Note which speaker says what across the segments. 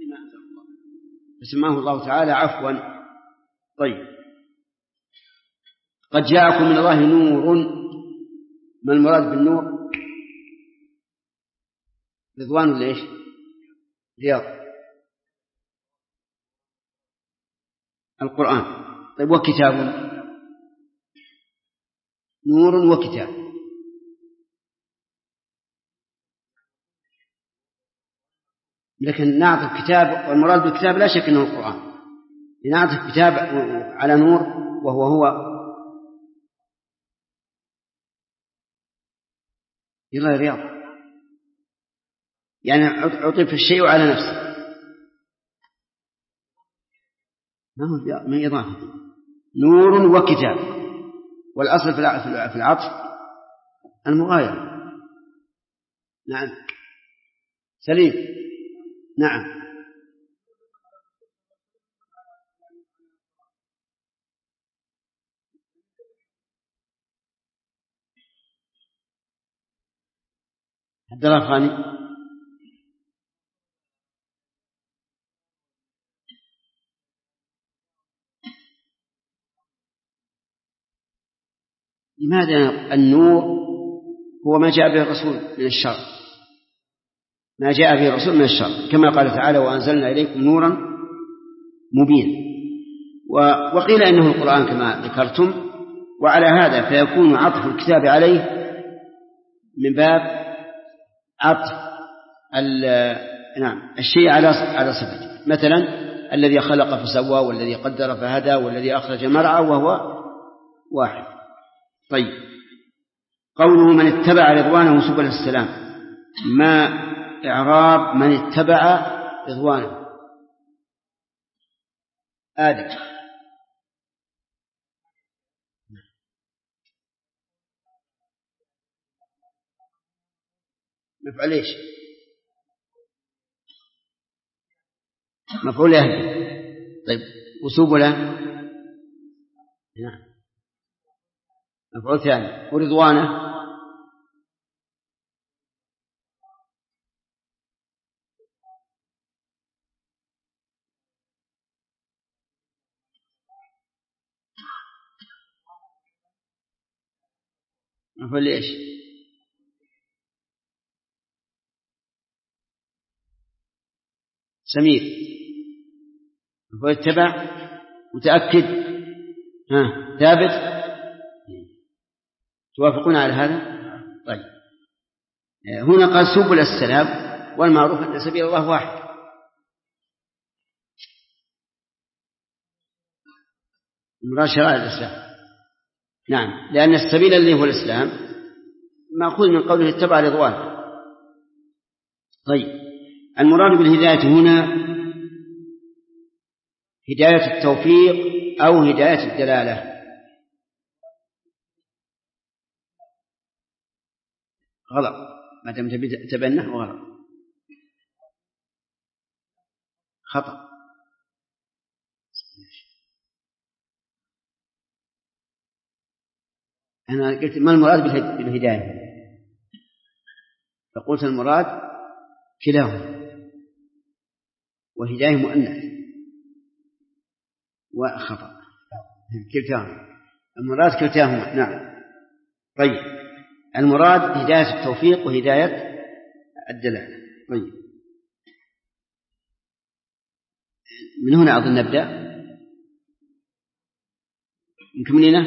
Speaker 1: فسماه الله تعالى عفوا. طيب، قد جاءكم من الله نور. ما المراد بالنور؟ رضوان ليش؟ رياض القرآن. طيب، وكتاب؟ نور وكتاب. لكن نعطي الكتاب، والمراد بالكتاب لا شك أنه القرآن، لنعطي الكتاب على نور وهو يلا رياض، يعني عطف الشيء على نفسه، من إضافة. نور وكتاب، والأصل في العطف المغايرة. نعم سليم. نعم عبد الله الخاني. لماذا النور هو ما جاء به الرسول من الشر، ما جاء به الرسول من الشر، كما قال تعالى وأنزلنا إليكم نورا مبينا. وقيل إنه القرآن كما ذكرتم، وعلى هذا فيكون عطف الكتاب عليه من باب عطف الشيء على صفته. مثلا الذي خلق فسوى، والذي قدر فهدى، والذي أخرج مرعى، وهو واحد. طيب، قوله من اتبع رضوانه سبل السلام، ما إعراب من اتبع رضوانه؟ آدم. مفعول ايش؟ مفعول يهدي. طيب، وسبله؟ نعم مفعول ثاني. ورضوانه؟ مفعول ايش؟ سمير. مفعول اتبع. متأكد؟ ثابت؟ توافقون على هذا؟ طيب، هنا قال سبل السلام، والمعروف أن سبيل الله واحد. مراد شرائع الإسلام. نعم، لأن السبيل الذي هو الإسلام مأخوذ من قوله اتبع رضوانه. طيب، المراد بالهداية هنا هداية التوفيق أو هداية الدلالة؟ غلط، ما دام تبنه غلط، خطأ. أنا قلت ما المراد بالهداية، فقلت المراد كلاهما، وهداية مؤنث، وخطأ كلتاهما. المراد كلتاهما. نعم. طيب، المراد هداية التوفيق وهداية الدلالة. طيب، من هنا أظن نبدأ نكملنا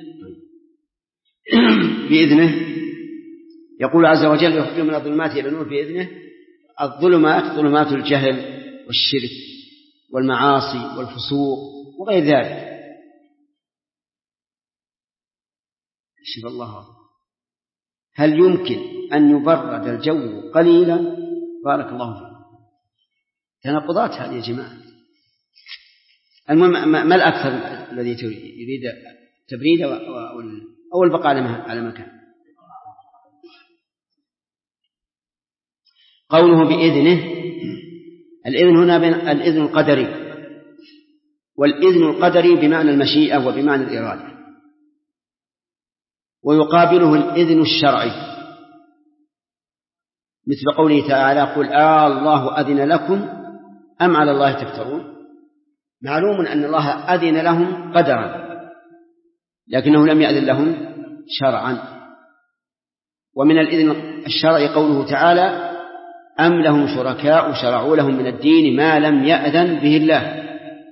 Speaker 1: بإذنه. يقول عز وجل يخرج من الظلمات إلى النور بإذنه. الظلمات ظلمات الجهل والشرك والمعاصي والفسوق وغير ذلك. شوف الله، هل يمكن أن يبرد الجو قليلا؟ بارك الله فيك. تناقضات هذه يا جماعة. المهم، ما الأكثر الذي يريد تبريد أو البقاء على مكان؟ قوله بإذنه، الإذن هنا بين الإذن القدري والإذن القدري بمعنى المشيئة وبمعنى الإرادة، ويقابله الإذن الشرعي، مثل قوله تعالى قل الله أذن لكم أم على الله تفترون؟ معلوم أن الله أذن لهم قدرا لكنه لم يأذن لهم شرعا. ومن الإذن الشرعي قوله تعالى أم لهم شركاء شرعوا لهم من الدين ما لم يأذن به الله.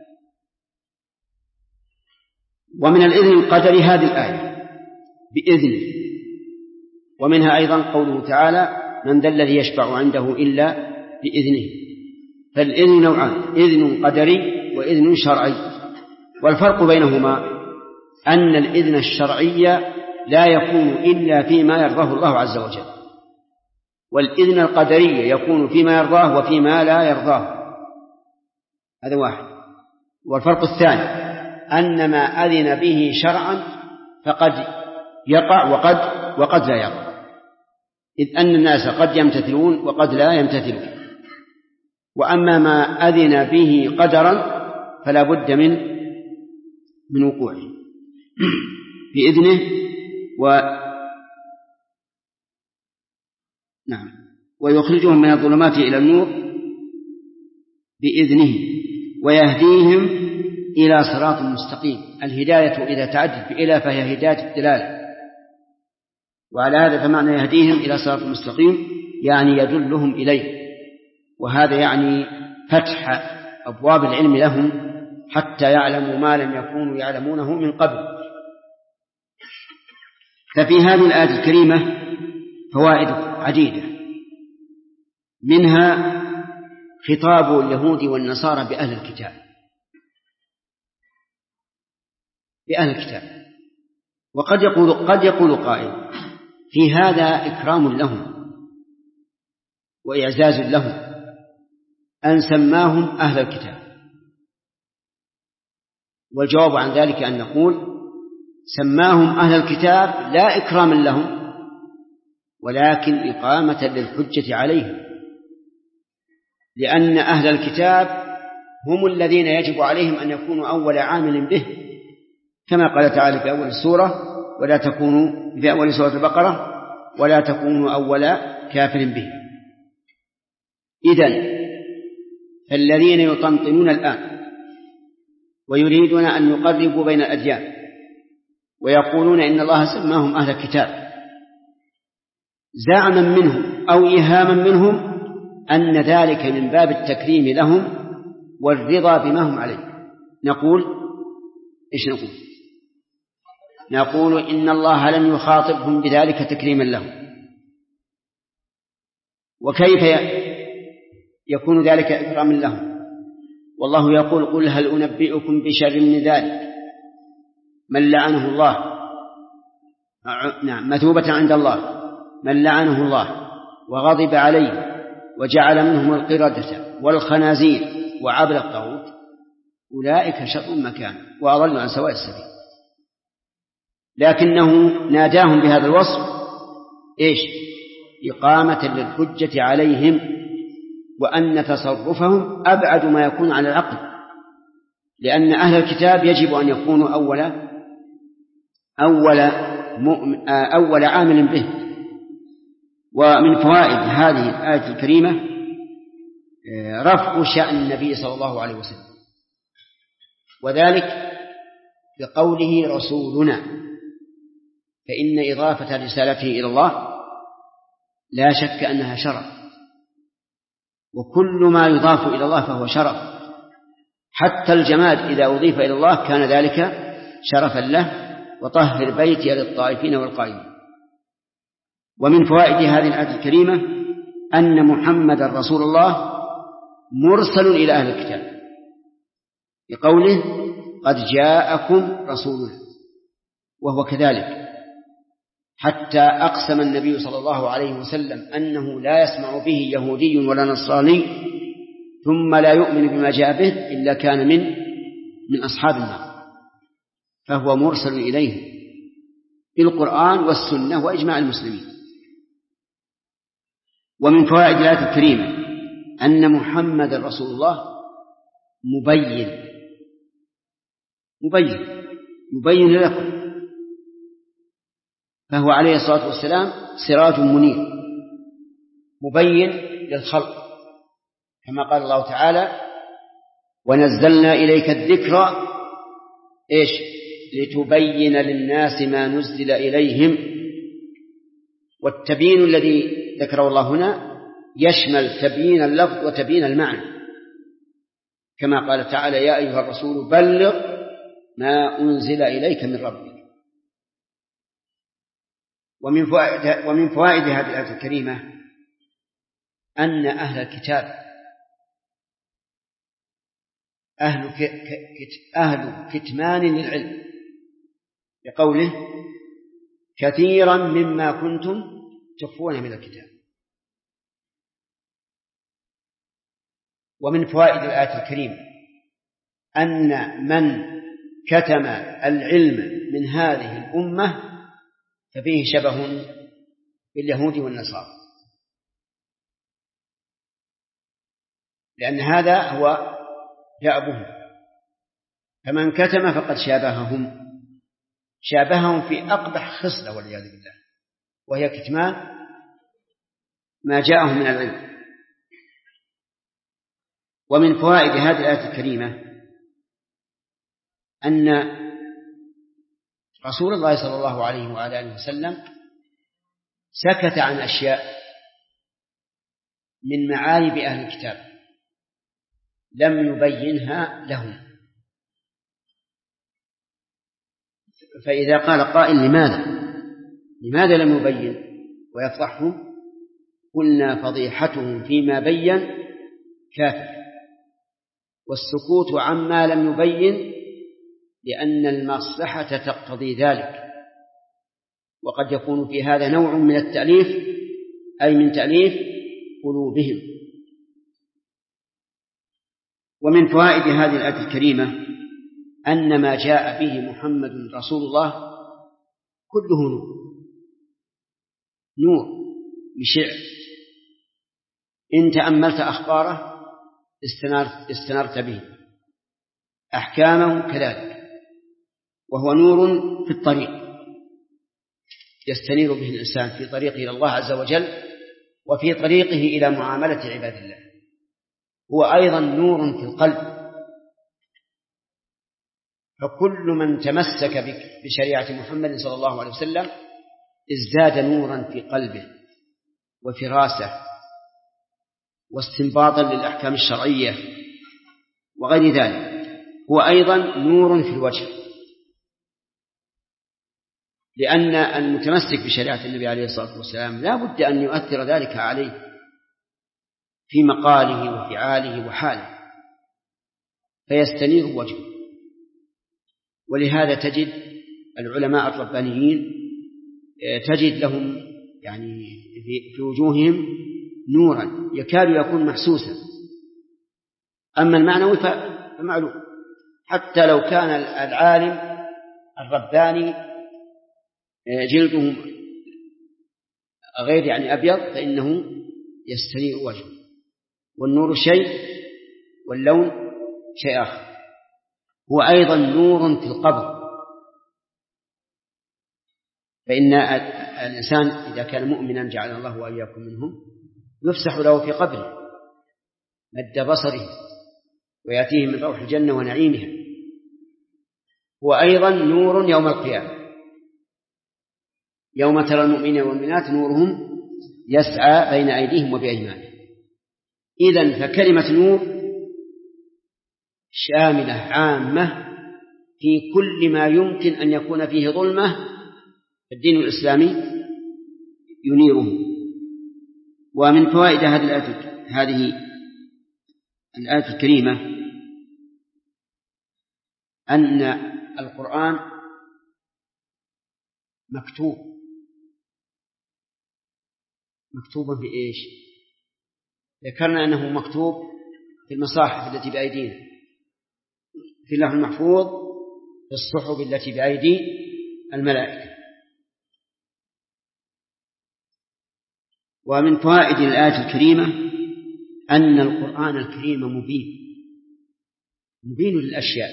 Speaker 1: ومن الإذن القدري هذه الآية بإذنه. ومنها أيضا قوله تعالى من ذا الذي يشفع عنده إلا بإذنه. فالإذن نوعان، إذن قدري وإذن شرعي. والفرق بينهما أن الإذن الشرعي لا يكون إلا فيما يرضاه الله عز وجل، والإذن القدري يكون فيما يرضاه وفيما لا يرضاه. هذا واحد. والفرق الثاني أن ما أذن به شرعا فقد يقع وقد لا يقع، إذ أن الناس قد يمتثلون وقد لا يمتثلون. وأما ما أذن به قدرا فلا بد من وقوعه بإذنه ويخرجهم من الظلمات إلى النور بإذنه ويهديهم إلى صراط مستقيم. الهداية إذا تعدت بإلى فهي هداية الدلالة، وعلى هذا فمعنى يهديهم إلى صراط مستقيم يعني يدلهم إليه، وهذا يعني فتح أبواب العلم لهم حتى يعلموا ما لم يكونوا يعلمونه من قبل. ففي هذه الآية الكريمة فوائد عديدة، منها خطاب اليهود والنصارى بأهل الكتاب. وقد يقول قائل في هذا إكرام لهم وإعزاز لهم أن سماهم أهل الكتاب. والجواب عن ذلك أن نقول سماهم أهل الكتاب لا إكراما لهم ولكن إقامة للحجة عليهم، لأن أهل الكتاب هم الذين يجب عليهم أن يكونوا أول عامل به، كما قال تعالى في أول السورة في أول سورة البقرة ولا تكونوا أول كافر به. إذن فالذين يطنطنون الآن ويريدون أن يقربوا بين الأديان ويقولون إن الله سماهم أهل الكتاب زعما منهم أو إيهاما منهم أن ذلك من باب التكريم لهم والرضا بما هم عليه، نقول نقول إن الله لم يخاطبهم بذلك تكريما لهم. وكيف يكون ذلك إكراما لهم؟ والله يقول قل هل أنبئكم بشر من ذلك من لعنه الله، مثوبة عند الله، من لعنه الله وغضب عليه وجعل منهم القردة والخنازير وعبد الطاغوت أولئك شر مكان وأضل عن سواء السبيل. لكنه ناداهم بهذا الوصف إقامة للحجة عليهم، وأن تصرفهم أبعد ما يكون عن العقل، لأن أهل الكتاب يجب أن يكونوا أول عامل به. ومن فوائد هذه الآية الكريمة رفع شأن النبي صلى الله عليه وسلم، وذلك بقوله رسولنا، فإن إضافة رسالته إلى الله لا شك أنها شرف، وكل ما يضاف إلى الله فهو شرف، حتى الجماد إذا أضيف إلى الله كان ذلك شرفا له. وطهر بيتي للطائفين والقائمين. ومن فوائد هذه الآية الكريمة أن محمد رسول الله مرسل إلى أهل الكتاب بقوله قد جاءكم رسولنا، وهو كذلك، حتى أقسم النبي صلى الله عليه وسلم أنه لا يسمع به يهودي ولا نصراني ثم لا يؤمن بما جاء به إلا كان من أصحاب النار، فهو مرسل إليه بالقرآن والسنة وإجماع المسلمين. ومن فوائد الآية الكريمة أن محمد رسول الله مبين لكم، فهو عليه الصلاة والسلام سراج منير مبين للخلق، كما قال الله تعالى ونزلنا إليك الذكر إيش؟ لتبين للناس ما نزل إليهم. والتبيين الذي ذكره الله هنا يشمل تبيين اللفظ وتبيين المعنى، كما قال تعالى: يا أيها الرسول بلغ ما أنزل إليك من ربك. ومن فوائد هذه الآية الكريمة أن أهل الكتاب أهل كتمان للعلم، بقوله: كثيرا مما كنتم تخفون من الكتاب. ومن فوائد الآية الكريمة أن من كتم العلم من هذه الأمة ففيه شبه باليهود والنصارى، لأن هذا هو دأبهم، فمن كتم فقد شابههم في أقبح خصلة والعياذ بالله، وهي كتمان ما جاءهم من العلم. ومن فوائد هذه الآية الكريمة أن رسول الله صلى الله عليه وعلى آله وسلم سكت عن أشياء من معايب أهل الكتاب لم يبينها لهم. فإذا قال قائل: لماذا لم يبين ويفضحهم؟ قلنا: فضيحتهم فيما بين كافر، والسكوت عما لم يبين لأن المصلحة تقتضي ذلك، وقد يكون في هذا نوع من التأليف، أي من تأليف قلوبهم. ومن فوائد هذه الآية الكريمة أن ما جاء به محمد رسول الله كله نور يشع. إن تأملت أخباره استنرت به، أحكامه كذلك، وهو نور في الطريق يستنير به الإنسان في طريقه إلى الله عز وجل وفي طريقه إلى معاملة عباد الله. هو أيضا نور في القلب، فكل من تمسك بشريعة محمد صلى الله عليه وسلم ازداد نورا في قلبه وفراسة واستنباطا للأحكام الشرعية وغير ذلك. هو أيضا نور في الوجه، لأن المتمسك بشريعة النبي عليه الصلاة والسلام لا بد أن يؤثر ذلك عليه في مقاله وفعاله وحاله فيستنير وجهه. ولهذا تجد العلماء الربانيين تجد لهم يعني في وجوههم نورا يكاد يكون محسوسا. أما المعنوي فمعلوم، حتى لو كان العالم الرباني جلده غير يعني أبيض فإنه يستنير وجهه، والنور شيء واللون شيء آخر. هو أيضا نور في القبر، فإن الإنسان إذا كان مؤمنا جعلنا الله وإياكم منهم يفسح له في قبره مد بصره ويأتيه من روح الجنة ونعيمها. هو أيضا نور يوم القيامة، يوم ترى المؤمنين والمؤمنات نورهم يسعى بين أيديهم وبأيمانهم. إذن فكلمة نور شاملة عامة في كل ما يمكن أن يكون فيه ظلمة الدين الإسلامي ينيره. ومن فوائد هذه الآية الكريمة أن القرآن مكتوب بإيش؟ ذكرنا أنه مكتوب في المصاحف التي بأيدينا، في اللوح المحفوظ، في الصحف التي بأيدي الملائكة. ومن فوائد الآية الكريمة أن القرآن الكريم مبين للأشياء.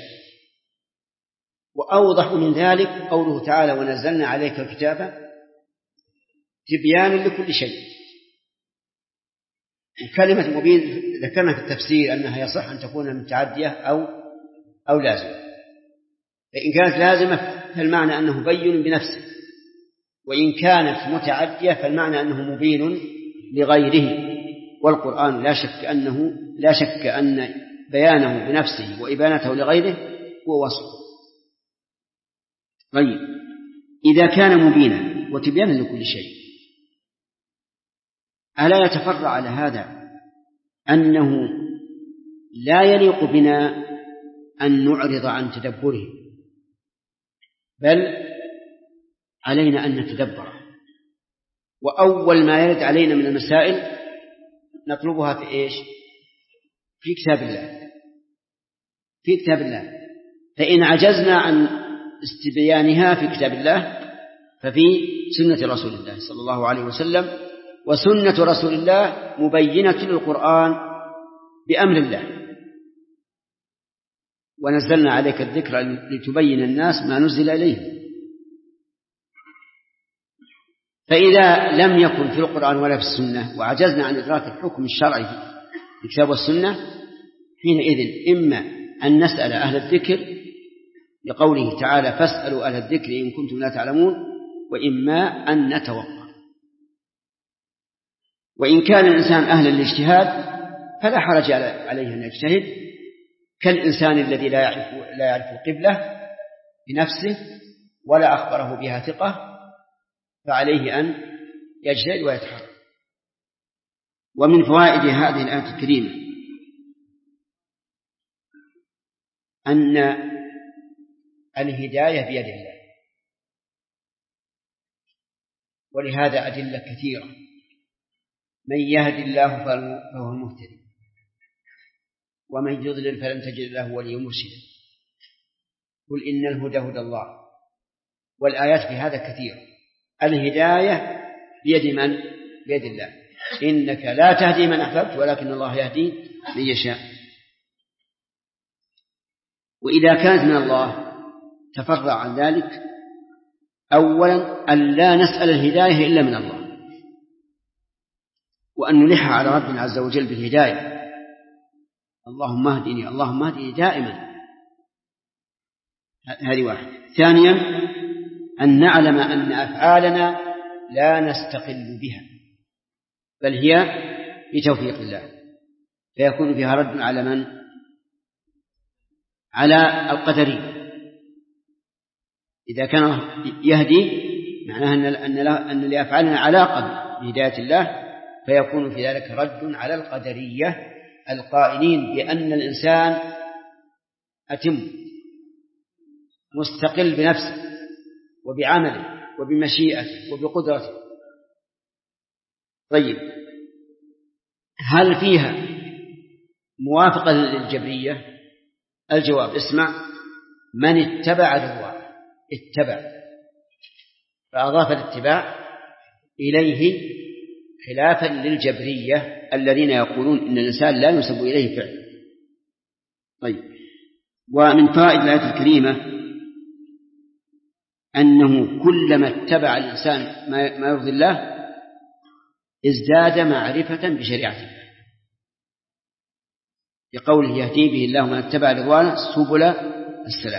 Speaker 1: وأوضح من ذلك قوله تعالى: ونزلنا عليك الكتاب تبيانا لكل شيء. وكلمة مبين ذكرنا في التفسير أنها يصح أن تكون متعدية أو لازمة. فإن كانت لازمة فالمعنى أنه بين بنفسه، وإن كانت متعدية فالمعنى أنه مبين لغيره. والقرآن لا شك أن بيانه بنفسه وإبانته لغيره هو وصف. طيب، إذا كان مبينا وتبيانا لكل شيء، ألا يتفرع على هذا أنه لا يليق بنا أن نعرض عن تدبره، بل علينا أن نتدبره. وأول ما يرد علينا من المسائل نطلبها في إيش؟ في كتاب الله. فإن عجزنا عن استبيانها في كتاب الله ففي سنة رسول الله صلى الله عليه وسلم، وسنة رسول الله مبينة للقرآن بأمر الله. ونزلنا عليك الذكر لتبين الناس ما نزل إليهم. فإذا لم يكن في القرآن ولا في السنة وعجزنا عن إدراك الحكم الشرعي في الكتاب والسنة، حينئذ إما أن نسأل أهل الذكر لقوله تعالى فاسألوا أهل الذكر إن كنتم لا تعلمون، وإما أن نتوقف. وإن كان الإنسان أهلا للاجتهاد فلا حرج عليه أن يجتهد، كالإنسان الذي لا يعرف القبلة بنفسه ولا أخبره بها ثقة، فعليه أن يجتهد ويتحرك. ومن فوائد هذه الآية الكريمة أن الهداية بيد الله، ولهذا أدلة كثيرة. من يهد الله فهو المهتدي، ومن يضلل فلن تجد له وليا مرشدا. قل إن الهدى هدى الله. والآيات في هذا كثيرة. الهداية بيد من؟ بيد الله. إنك لا تهدي من أحببت ولكن الله يهدي من يشاء. وإذا كانت من الله تفرع عن ذلك أولا أن لا نسأل الهداية إلا من الله، وأن نلح على ربنا عز وجل بالهداية. اللهم اهدني اللهم اهدني دائما. هذه واحد. ثانيا أن نعلم أن أفعالنا لا نستقل بها، بل هي بتوفيق الله، فيكون فيها رد على من؟ على القدري. إذا كان يهدي معناه أن لأفعالنا علاقة بهداية الله، فيكون في ذلك رد على القدرية القائلين بأن الإنسان أتم مستقل بنفسه وبعمله وبمشيئته وبقدرته. طيب، هل فيها موافقة للجبرية؟ الجواب اسمع: من اتبع رضوانه، اتبع، فأضاف الاتباع إليه خلافا للجبرية الذين يقولون إن الإنسان لا ينسب إليه فعل. طيب، ومن فوائد الآية الكريمة أنه كلما اتبع الإنسان ما يرضي الله ازداد معرفة بشريعة الله، لقوله يهدي به الله من اتبع رضوانه سبل السلام.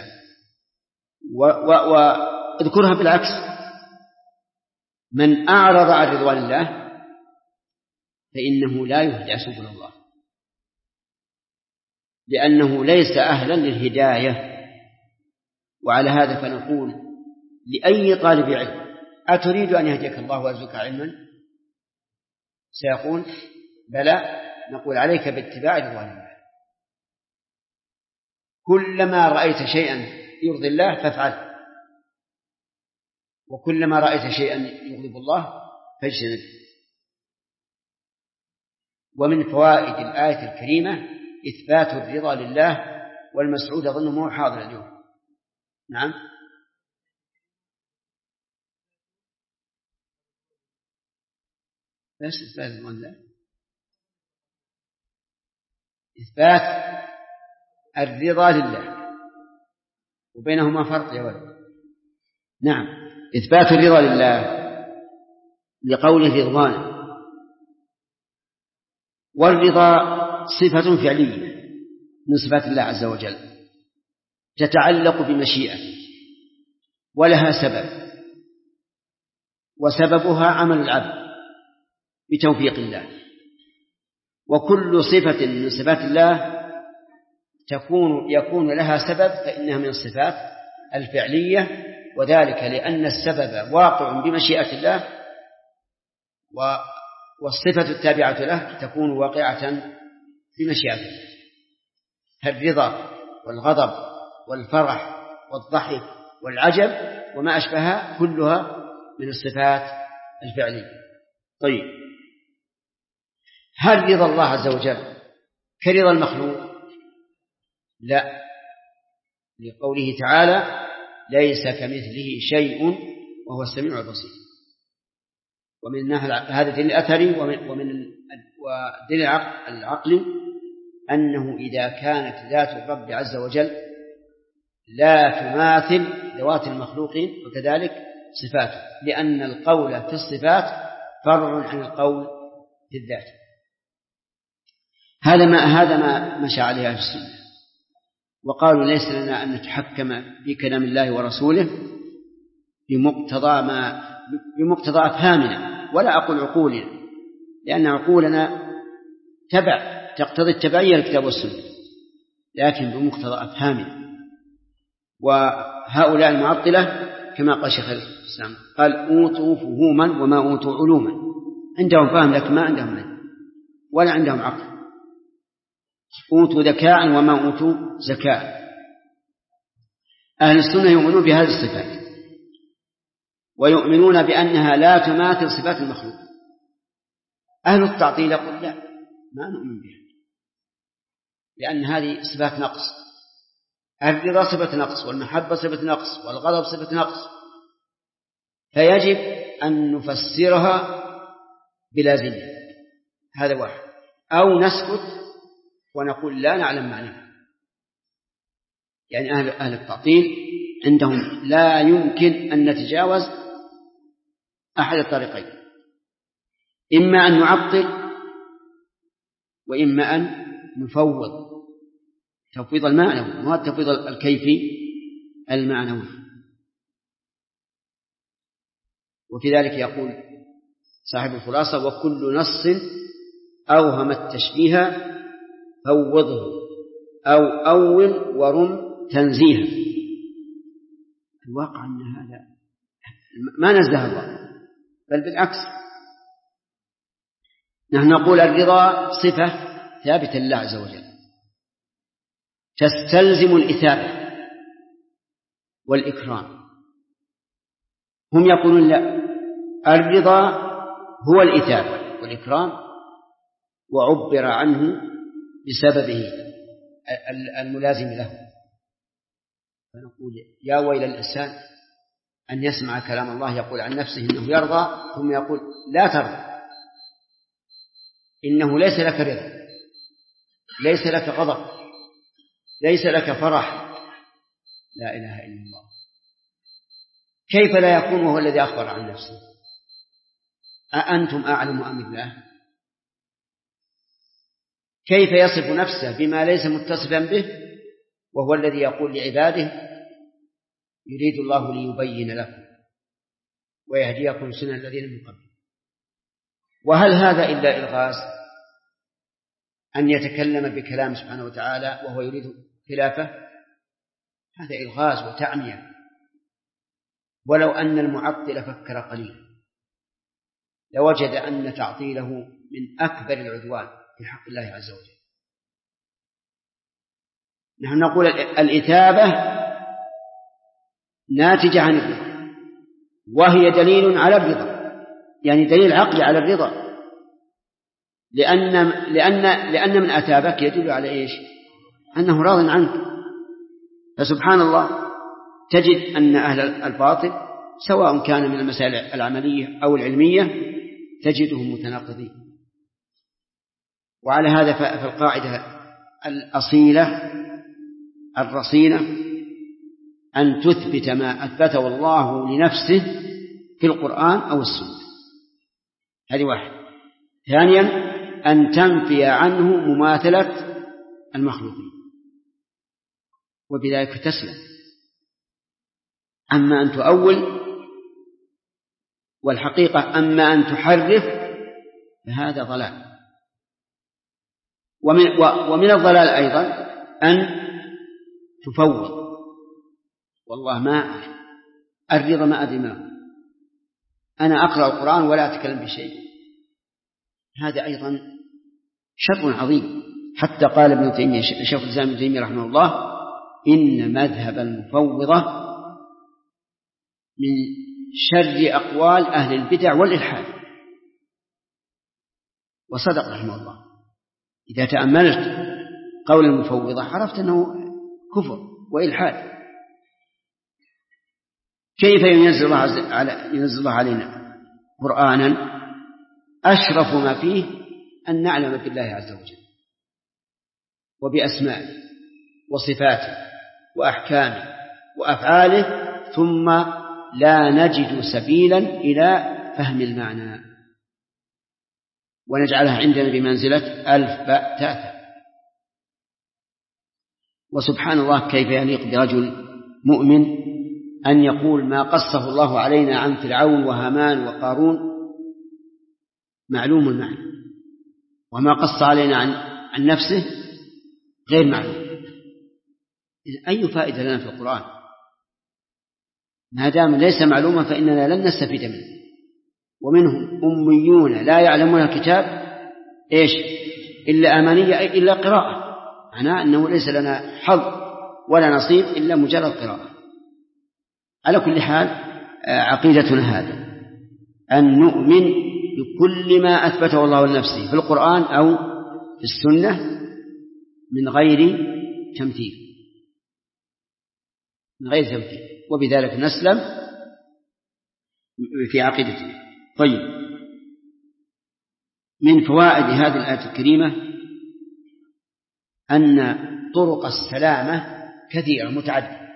Speaker 1: واذكرها بالعكس: من أعرض عن رضوان الله فإنه لا يهدى سبل الله، لأنه ليس أهلا للهداية. وعلى هذا فنقول لأي طالب علم: أتريد أن يهديك الله ويرزقك علما؟ سيقول: بلى. نقول: عليك باتباع رضوان الله. كلما رأيت شيئا يرضي الله فافعل، وكلما رأيت شيئا يغضب الله فاجتنبه. ومن فوائد الآية الكريمة إثبات الرضا لله، والمسعود أظنه مو حاضر اليوم. نعم، بس إثبات الرضا لله، إثبات الرضا لله، وبينهما فرق يا ولد. نعم، إثبات الرضا لله لقوله رضوانه، والرضا صفة فعلية من صفات الله عز وجل تتعلق بمشيئة ولها سبب، وسببها عمل العبد بتوفيق الله. وكل صفة من صفات الله يكون لها سبب فإنها من الصفات الفعلية، وذلك لأن السبب واقع بمشيئة الله، والصفة التابعة له تكون واقعة بمشيئة الله. فالرضا والغضب والفرح والضحك والعجب وما أشبهها كلها من الصفات الفعلية. طيب، هل رضا الله عز وجل كرضا المخلوق؟ لا، لقوله تعالى ليس كمثله شيء وهو السميع البصير. ومن هذا الدليل الأثري ومن الدليل العقلي أنه إذا كانت ذات الرب عز وجل لا تماثل ذوات المخلوقين وكذلك صفاته، لأن القول في الصفات فرع عن القول في الذات. هذا ما مشى عليه أهل السنة، وقالوا ليس لنا أن نتحكم بكلام الله ورسوله بمقتضى أفهامنا، ولا أقول عقولنا، لأن عقولنا تقتضي التبعية للكتاب والسنة، لكن بمقتضى أفهامنا. وهؤلاء المعطلة كما قال شيخ الإسلام قال أوتوا فهوما وما أوتوا علوما، عندهم فهم لكن ما عندهم علم ولا عندهم عقل. أوتوا ذكاء وما أوتوا زكاء. أهل السنة يؤمنون بهذه الصفات ويؤمنون بأنها لا تماثل صفات المخلوق. أهل التعطيل يقول لا، ما نؤمن بها، لأن هذه صفات نقص. الرضا صفة نقص، والمحبة صفة نقص، والغضب صفة نقص، فيجب أن نفسرها بلازمها. هذا واحد، أو نسكت ونقول لا نعلم معناها. يعني أهل التعطيل عندهم لا يمكن أن نتجاوز أحد الطريقين، إما أن نعطل وإما أن نفوض تفويض المعنوي، وهو التفويض الكيفي المعنوي. وفي ذلك يقول صاحب الخلاصة وكل نص أوهم التشبيه فوضه أو أول ورم تنزيها. الواقع أن هذا ما نزه الله، بل بالعكس، نحن نقول الرضا صفة ثابتة لله عز وجل تستلزم الإثابة والإكرام. هم يقولون لا، الرضا هو الإثابة والإكرام، وعبر عنه بسببه الملازم له. فنقول يا ويل الإنسان أن يسمع كلام الله يقول عن نفسه إنه يرضى، ثم يقول لا ترضى، إنه ليس لك رضا، ليس لك غضب، ليس لك فرح. لا إله إلا الله. كيف لا يكون وهو الذي أخبر عن نفسه؟ أأنتم أعلم أم الله؟ كيف يصف نفسه بما ليس متصفا به وهو الذي يقول لعباده يريد الله ليبين لكم ويهديكم سنن الذين من قبل؟ وهل هذا إلا إلغاز أن يتكلم بكلام سبحانه وتعالى وهو يريد خلافه؟ هذا إلغاز وتعمية. ولو أن المعطل فكر قليلا لوجد أن تعطيله من أكبر العدوان في حق الله عز وجل. نحن نقول الإثابة ناتجة عن الرضا، وهي دليل على الرضا، يعني دليل عقلي على الرضا، لأن من أثابك يدل على إيش؟ أنه راض عنك. فسبحان الله تجد أن أهل الباطل سواء كان من المسائل العملية أو العلمية تجدهم متناقضين. وعلى هذا فالقاعدة الأصيلة الرصينة أن تثبت ما أثبته الله لنفسه في القرآن أو السنة. هذه واحد. ثانيا أن تنفي عنه مماثلة المخلوقين، وبذلك تسلم. أما أن تؤول، والحقيقة أما أن تحرف، فهذا ضلال. ومن الضلال أيضا أن تفوض، والله ما أعرف، الرضا ما أدري ما هو، أنا أقرأ القرآن ولا أتكلم بشيء، هذا أيضا شر عظيم. حتى قال ابن تيمية، شيخ الإسلام ابن تيمية رحمه الله: إن مذهب المفوضة من شر أقوال أهل البدع والإلحاد. وصدق رحمه الله. إذا تأملت قول المفوضة عرفت أنه كفر وإلحاد. كيف ينزل الله علينا قرآنا أشرف ما فيه أن نعلم بالله عز وجل وبأسمائه وصفاته وأحكامه وأفعاله، ثم لا نجد سبيلا إلى فهم المعنى، ونجعلها عندنا بمنزلة ألف باء تاء. وسبحان الله كيف يليق برجل مؤمن أن يقول ما قصه الله علينا عن فرعون وهامان وقارون معلوم المعنى، وما قص علينا عن نفسه غير معلوم. أي فائدة لنا في القرآن ما دام ليس معلوما؟ فإننا لن نستفيد منه. ومنهم أميون لا يعلمون الكتاب إيش إلا أمانية، إلا قراءة، معناه أنه ليس لنا حظ ولا نصيب إلا مجرد قراءة. على كل حال عقيدتنا هذا أن نؤمن بكل ما أثبته الله لنفسه في القرآن أو في السنة من غير تمثيل، وبذلك نسلم في عقيدتنا. طيب، من فوائد هذه الآية الكريمة أن طرق السلامة كثيرة متعددة،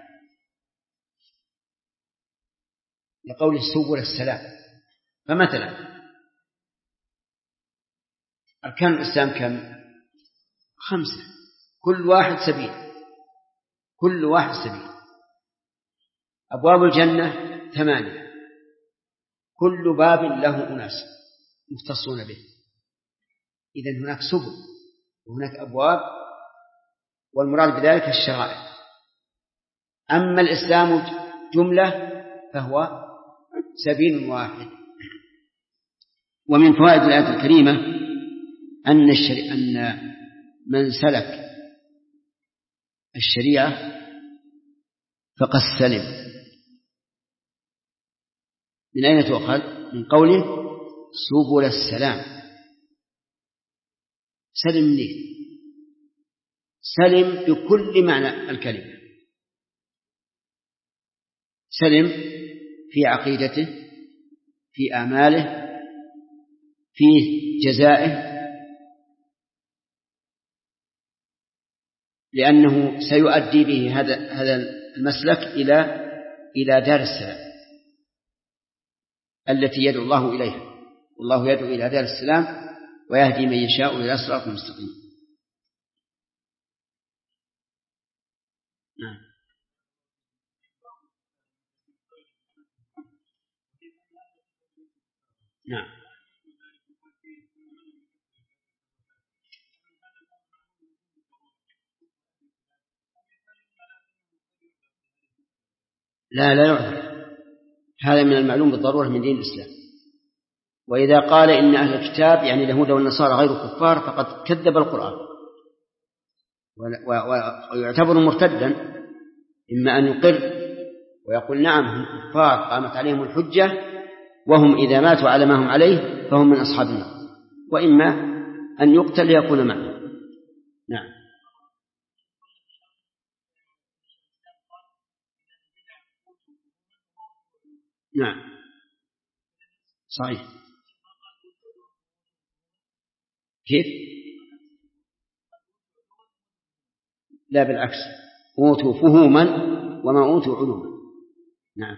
Speaker 1: لقول سبل السلام. فمثلا أركان الإسلام كم؟ 5، كل واحد سبيل. أبواب الجنة 8، كل باب له أناس مختصون به. إذن هناك سبل وهناك أبواب، والمراد بذلك الشرائع. أما الإسلام جملة فهو سبيل واحد. ومن فوائد الآية الكريمة أن من سلك الشريعة فقد سلم. من أين تؤخذ؟ من قوله سبل السلام. سلم ليه؟ سلم بكل معنى الكلمة، سلم في عقيدته، في آماله، في جزائه، لأنه سيؤدي به هذا المسلك إلى دار السلام التي يدعو الله إليها، والله يدعو إلى دار السلام ويهدي من يشاء إلى صراط مستقيم. نعم. لا يعذر، هذا من المعلوم بالضرورة من دين الإسلام. وإذا قال إن أهل الكتاب يعني اليهود والنصارى غير كفار فقد كذب القرآن ويعتبر مرتدا، إما أن يقر ويقول نعم هم كفار قامت عليهم الحجة وهم إذا ماتوا على ما هم عليه فهم من أصحاب النار، وإما أن يقتل ليكون معه. نعم. نعم صحيح. كيف؟ لا بالعكس، أوتوا فهوما وما أوتوا علوما. نعم.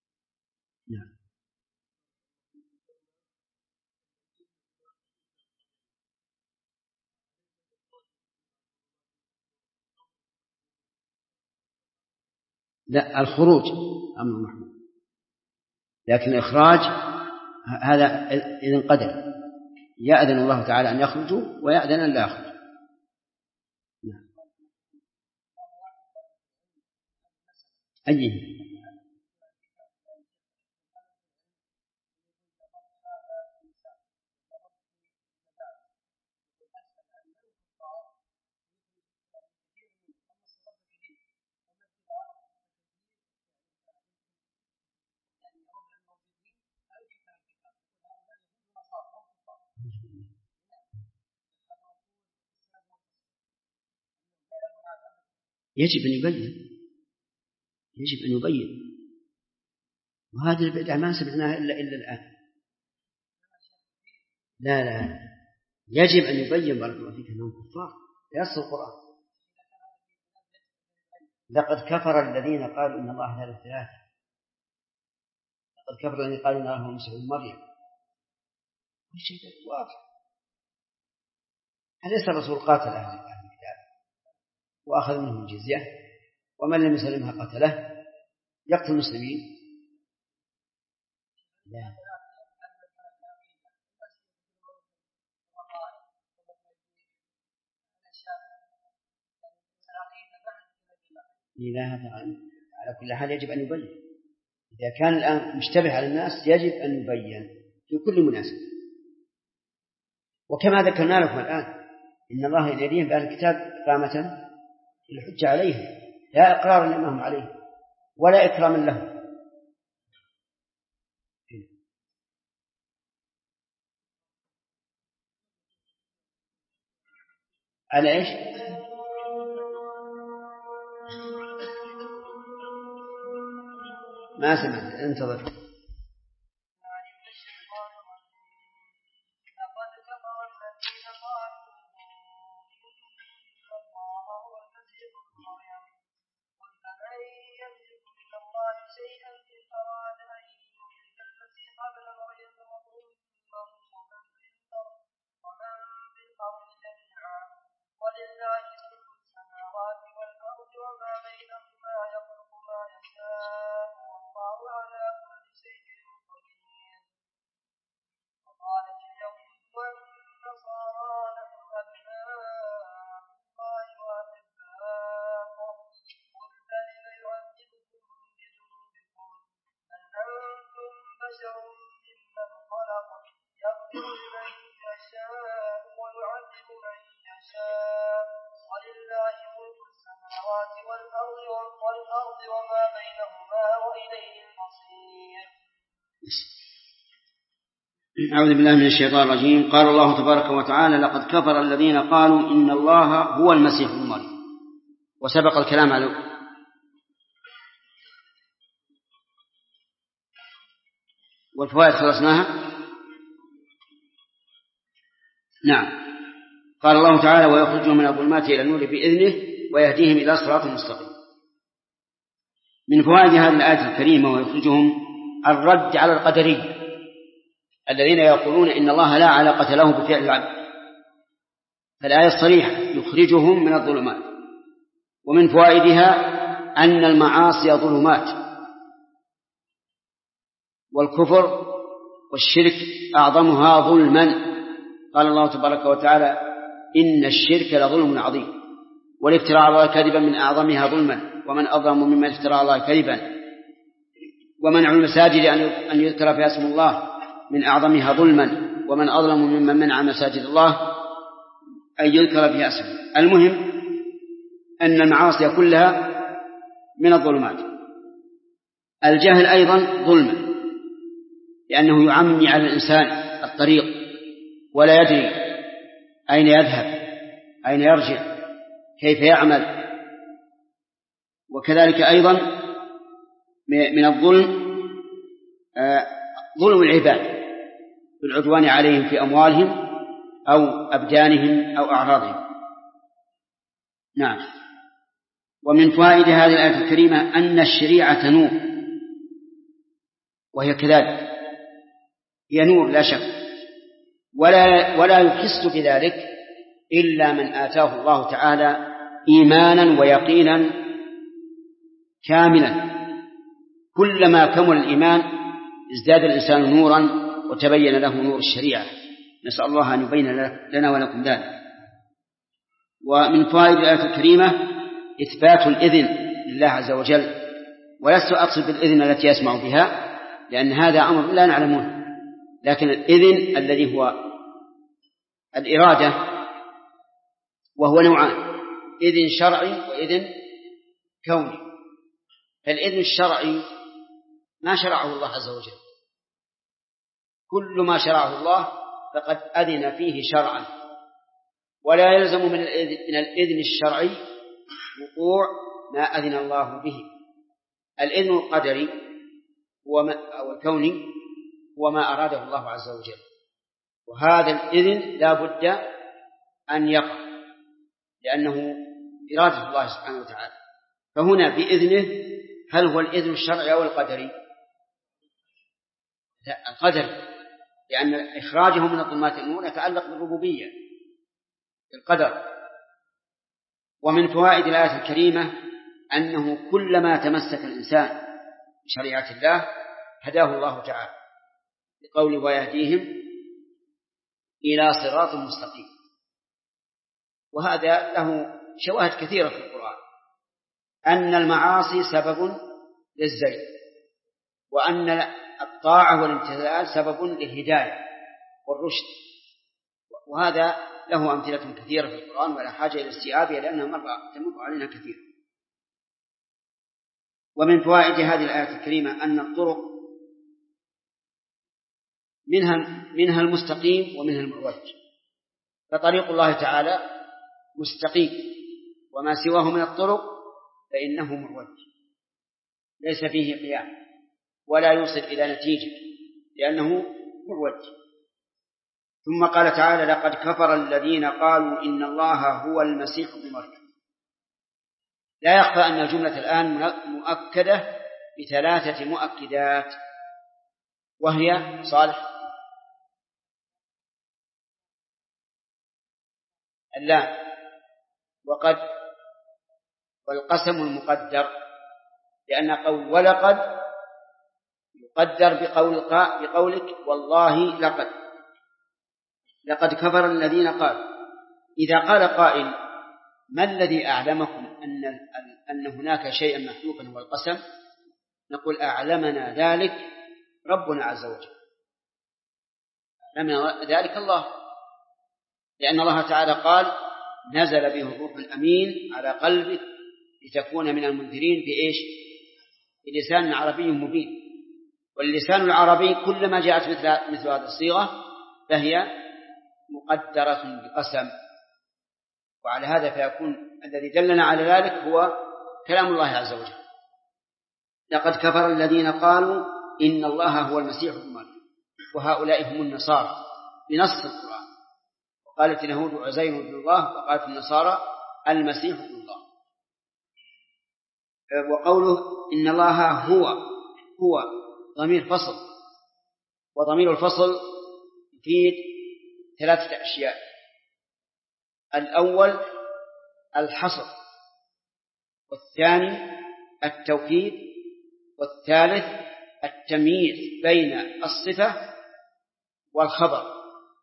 Speaker 1: نعم. لا، الخروج أمر محمود، لكن الإخراج هذا إذن قدر يأذن الله تعالى أن يخرجوا ويأذن أن لا يخرجوا. أيه؟ يجب أن يبين، يجب أن يبين، وهذه البدعة ما سمعناها إلا الآن. لا لا، يجب أن يبين بارك الله فيك أنهم كفار بنص القرآن. لقد كفر الذين قالوا إن الله ثالث ثلاثة، لقد كفر الذين قالوا إن الله هو المسيح ابن مريم. الشيء واضح. أليس الرسول قاتل أهل الكتاب وأخذ منهم الجزية، ومن لم يسلمها قتله؟ يقتل المسلمين؟ لا. لا، على كل حال يجب أن يبين. إذا كان الآن مشتبه على الناس يجب أن يبين في كل مناسبة. وكما ذكرنا لكم الآن إن الله يدين بأهل الكتاب إقامة الحجة عليهم، لا إقرارا لما هم عليه ولا إكراما لهم. على إيش؟ ما سمعت، انتظر. أعوذ بالله من الشيطان الرجيم. قال الله تبارك وتعالى: لقد كفر الذين قالوا إن الله هو المسيح ابن مريم. وسبق الكلام على والفوائد خلصناها. نعم. قال الله تعالى: ويخرجهم من الظلمات إلى النور بإذنه ويهديهم إلى صراط مستقيم. من فوائد هذه الآية الكريمة ويخرجهم الرد على القدرية الذين يقولون إن الله لا علاقة له بفعل العبد، فالآية الصريحة يخرجهم من الظلمات. ومن فوائدها أن المعاصي ظلمات، والكفر والشرك أعظمها ظلما. قال الله تبارك وتعالى: إن الشرك لظلم عظيم، والافتراء على الله كذبا من أعظمها ظلما، ومن أظلم ممن افترى على الله كذبا. ومنع المساجد أن يذكر فيها اسم الله من أعظمها ظلما، ومن أظلم ممن منع مساجد الله أن يذكر فيها اسمه. المهم أن المعاصي كلها من الظلمات. الجهل أيضا ظلم، لأنه يعمي على الإنسان الطريق ولا يدري أين يذهب، أين يرجع، كيف يعمل. وكذلك أيضا من الظلم ظلم العباد بالعدوان عليهم في أموالهم أو أبدانهم أو أعراضهم. نعم. ومن فوائد هذه الآية الكريمة أن الشريعة نور، وهي كذلك، هي نور لا شك، ولا يحس بذلك إلا من آتاه الله تعالى إيمانا ويقينا كاملا. كلما كمل الإيمان ازداد الإنسان نورا وتبين له نور الشريعة. نسأل الله أن يبين لنا ولكم ذلك. ومن فوائد الآية الكريمة إثبات الإذن لله عز وجل، ولست أقصد بالإذن التي يسمع بها لأن هذا أمر لا نعلمه، لكن الإذن الذي هو الإرادة، وهو نوعان: إذن شرعي وإذن كوني. فالإذن الشرعي ما شرعه الله عز وجل، كل ما شرعه الله فقد أذن فيه شرعا، ولا يلزم من الإذن الشرعي وقوع ما أذن الله به. الإذن القدري أو الكوني هو ما أراده الله عز وجل، وهذا الإذن لا بد أن يقع لأنه إرادة الله سبحانه وتعالى. فهنا بإذنه هل هو الإذن الشرعي أو القدري؟ لا، القدري، لأن إخراجه من الظلمات النور يتعلق بالربوبية، القدر. ومن فوائد الآية الكريمة أنه كلما تمسك الإنسان بشريعة الله هداه الله تعالى، بقوله ويهديهم إلى صراط مستقيم. وهذا له شواهد كثيرة في القرآن، أن المعاصي سبب للزيغ، وأن الطاعة والامتثال سبب للهداية والرشد. وهذا له أمثلة كثيرة في القرآن ولا حاجة إلى استيعابها لأنها تمر علينا كثير. ومن فوائد هذه الآية الكريمة أن الطرق منها المستقيم ومنها المعوج. فطريق الله تعالى مستقيم، وما سواه من الطرق فإنه معوج ليس فيه قيام ولا يوصل إلى نتيجة لأنه معوج. ثم قال تعالى لقد كفر الذين قالوا إن الله هو المسيح ابن مريم. لا يخفى أن الجملة الآن مؤكدة بثلاثة مؤكدات، وهي صالح اللام وقد والقسم المقدر، لأن قول ولقد يقدر بقولك والله لقد كفر الذين قالوا. إذا قال قائل ما الذي أعلمكم أن هناك شيئا محذوفا هو القسم؟ نقول أعلمنا ذلك ربنا عز وجل، أعلمنا ذلك الله، لأن الله تعالى قال نزل به الروح الأمين على قلبك لتكون من المنذرين بإيش؟ بلسان عربي مبين. واللسان العربي كلما جاءت مثل هذه الصيغة فهي مقدرة بقسم، وعلى هذا فيكون الذي دلنا على ذلك هو كلام الله عز وجل. لقد كفر الذين قالوا إن الله هو المسيح ابن مريم، وهؤلاء هم النصارى بنص القرآن. وقالت اليهود عزير ابن الله، وقالت النصارى المسيح ابن الله. وقوله إن الله هو ضمير فصل، وضمير الفصل يفيد ثلاثة أشياء: الأول الحصر، والثاني التوكيد، والثالث التمييز بين الصفة والخبر.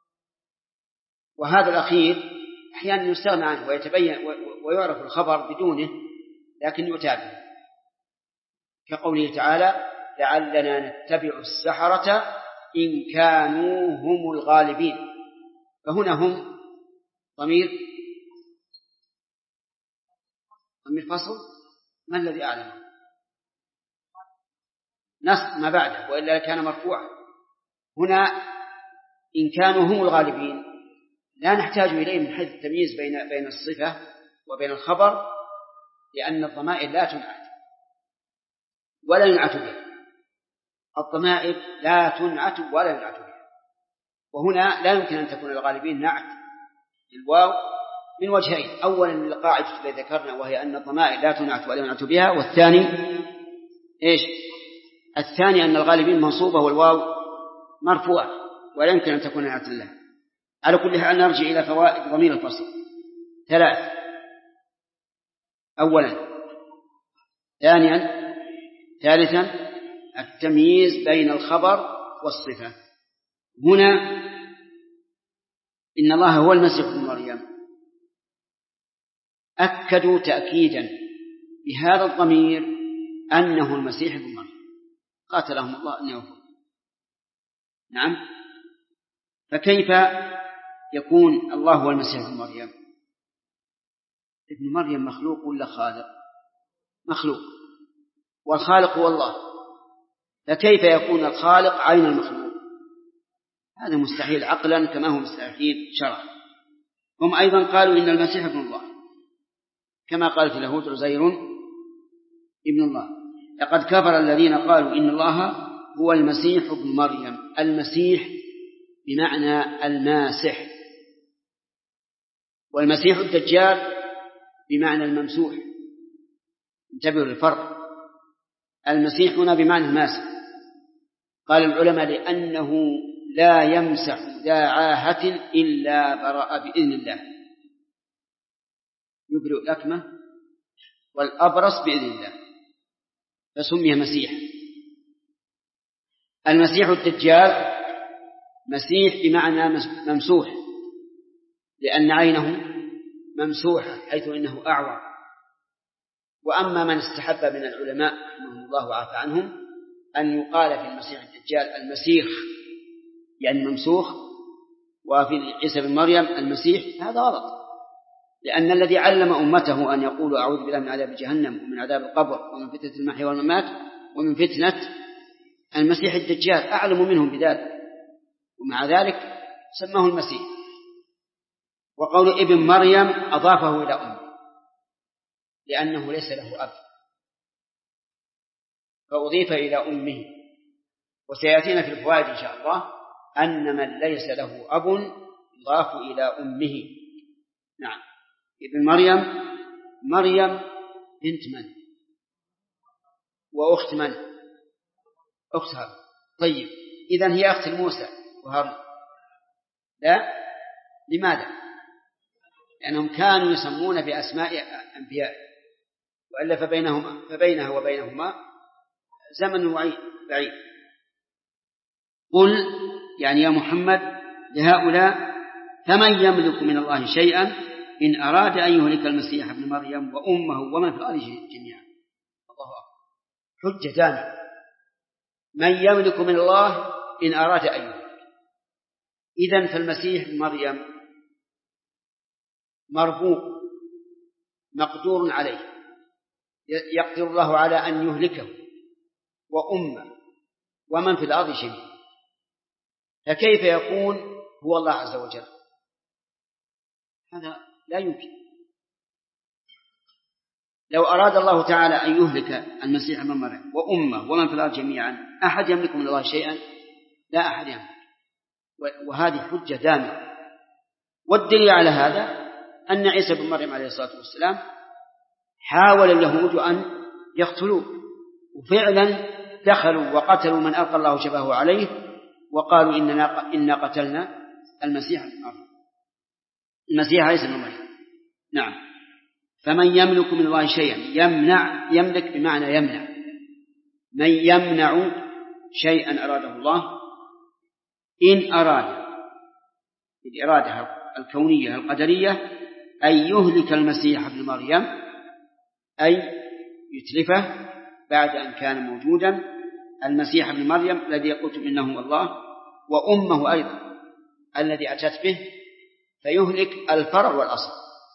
Speaker 1: وهذا الأخير أحيانا يستغنى عنه ويتبين ويعرف الخبر بدونه، لكن يتابع، كقوله تعالى لعلنا نتبع السحرة إن كانوا هم الغالبين. فهنا هم ضمير فصل، ما الذي أعلم؟ نص ما بعده، وإلا كان مرفوعا. هنا إن كانوا هم الغالبين لا نحتاج إليه من حيث التمييز بين الصفة وبين الخبر، لأن الضمائر لا تنعت ولا ينعت بها. الضمائر لا تنعت ولا ينعت بها، وهنا لا يمكن أن تكون الغالبين نعت الواو من وجهين: أولا القاعدة التي ذكرنا وهي أن الضمائر لا تنعت ولا ينعت بها، والثاني إيش؟ الثاني أن الغالبين منصوبة والواو مرفوعة ولا يمكن أن تكون نعت الله. على كل حال نرجع إلى فوائد ضمير الفصل ثلاث: أولا ثالثا التمييز بين الخبر والصفة. هنا إن الله هو المسيح ابن مريم أكدوا تأكيدا بهذا الضمير أنه المسيح ابن مريم، قاتلهم الله أن يوفوا. نعم، فكيف يكون الله هو المسيح ابن مريم؟ ابن مريم مخلوق ولا خالق؟ مخلوق، والخالق هو الله، فكيف يكون الخالق عين المخلوق؟ هذا مستحيل عقلا كما هو مستحيل شرعا. هم أيضا قالوا إن المسيح ابن الله، كما قالت اليهود عزير ابن الله. لقد كفر الذين قالوا إن الله هو المسيح ابن مريم. المسيح بمعنى الماسح، والمسيح الدجال بمعنى الممسوح. انتبهوا للفرق، المسيح هنا بمعنى الماسح. قال العلماء لأنه لا يمسح ذا عاهة إلا براء بإذن الله، يبرئ الأكمة والأبرص بإذن الله، فسمي مسيح. المسيح الدجال مسيح بمعنى ممسوح، لأن عينه ممسوحة حيث إنه أعور. وأما من استحب من العلماء رحمهم الله وعافى عنهم أن يقال في المسيح الدجال المسيح يعني ممسوخ، وفي عيسى بن مريم المسيح، هذا غلط، لأن الذي علم أمته أن يقولوا أعوذ بالله من عذاب جهنم ومن عذاب القبر ومن فتنة المحيا والممات ومن فتنة المسيح الدجال أعلم منهم بذلك، ومع ذلك سماه المسيح. وقول ابن مريم أضافه إلى أمه لأنه ليس له أب، فأضيف إلى أمه. وسيأتينا في الفوائد إن شاء الله أن من ليس له أب يضاف إلى أمه. نعم، ابن مريم، مريم بنت من؟ وأخت من؟ أخت هارون. طيب، إذن هي أخت موسى وهارون؟ لا، لماذا؟ لأنهم كانوا يسمون بأسماء أنبياء، وإلا فبينها وبينهما زمن بعيد. قل يعني يا محمد لهؤلاء فمن يملك من الله شيئا إن أراد أن يهلك المسيح ابن مريم وأمه ومن في الأرض جميعا. الله أكبر، حجة دامة. من يملك من الله إن أراد أن يهلك. إذن فالمسيح ابن مريم مربوط مقدور عليه، يقدر الله على أن يهلكه وأمه ومن في الأرض جميعا، فكيف يكون هو الله عز وجل؟ هذا لا يمكن. لو أراد الله تعالى أن يهلك المسيح ابن مريم وأمه ومن في الأرض جميعا، أحد يملك من الله شيئا؟ لا أحد يملك. وهذه حجة دامة. والدليل على هذا أن عيسى بن مريم عليه الصلاة والسلام حاول اليهود أن يقتلوه، وفعلا دخلوا وقتلوا من ألقى الله شبهه عليه، وقالوا إننا قتلنا المسيح عيسى بن مريم. نعم، فمن يملك من الله شيئا، يملك بمعنى يمنع. من يمنع شيئا أراده الله إن أراد الإرادة الكونية القدرية أن يهلك المسيح ابن مريم، أي يتلفه بعد أن كان موجودا، المسيح ابن مريم الذي قلتم إنه الله، وأمه أيضا الذي أتت به، فيهلك الفرع والأصل.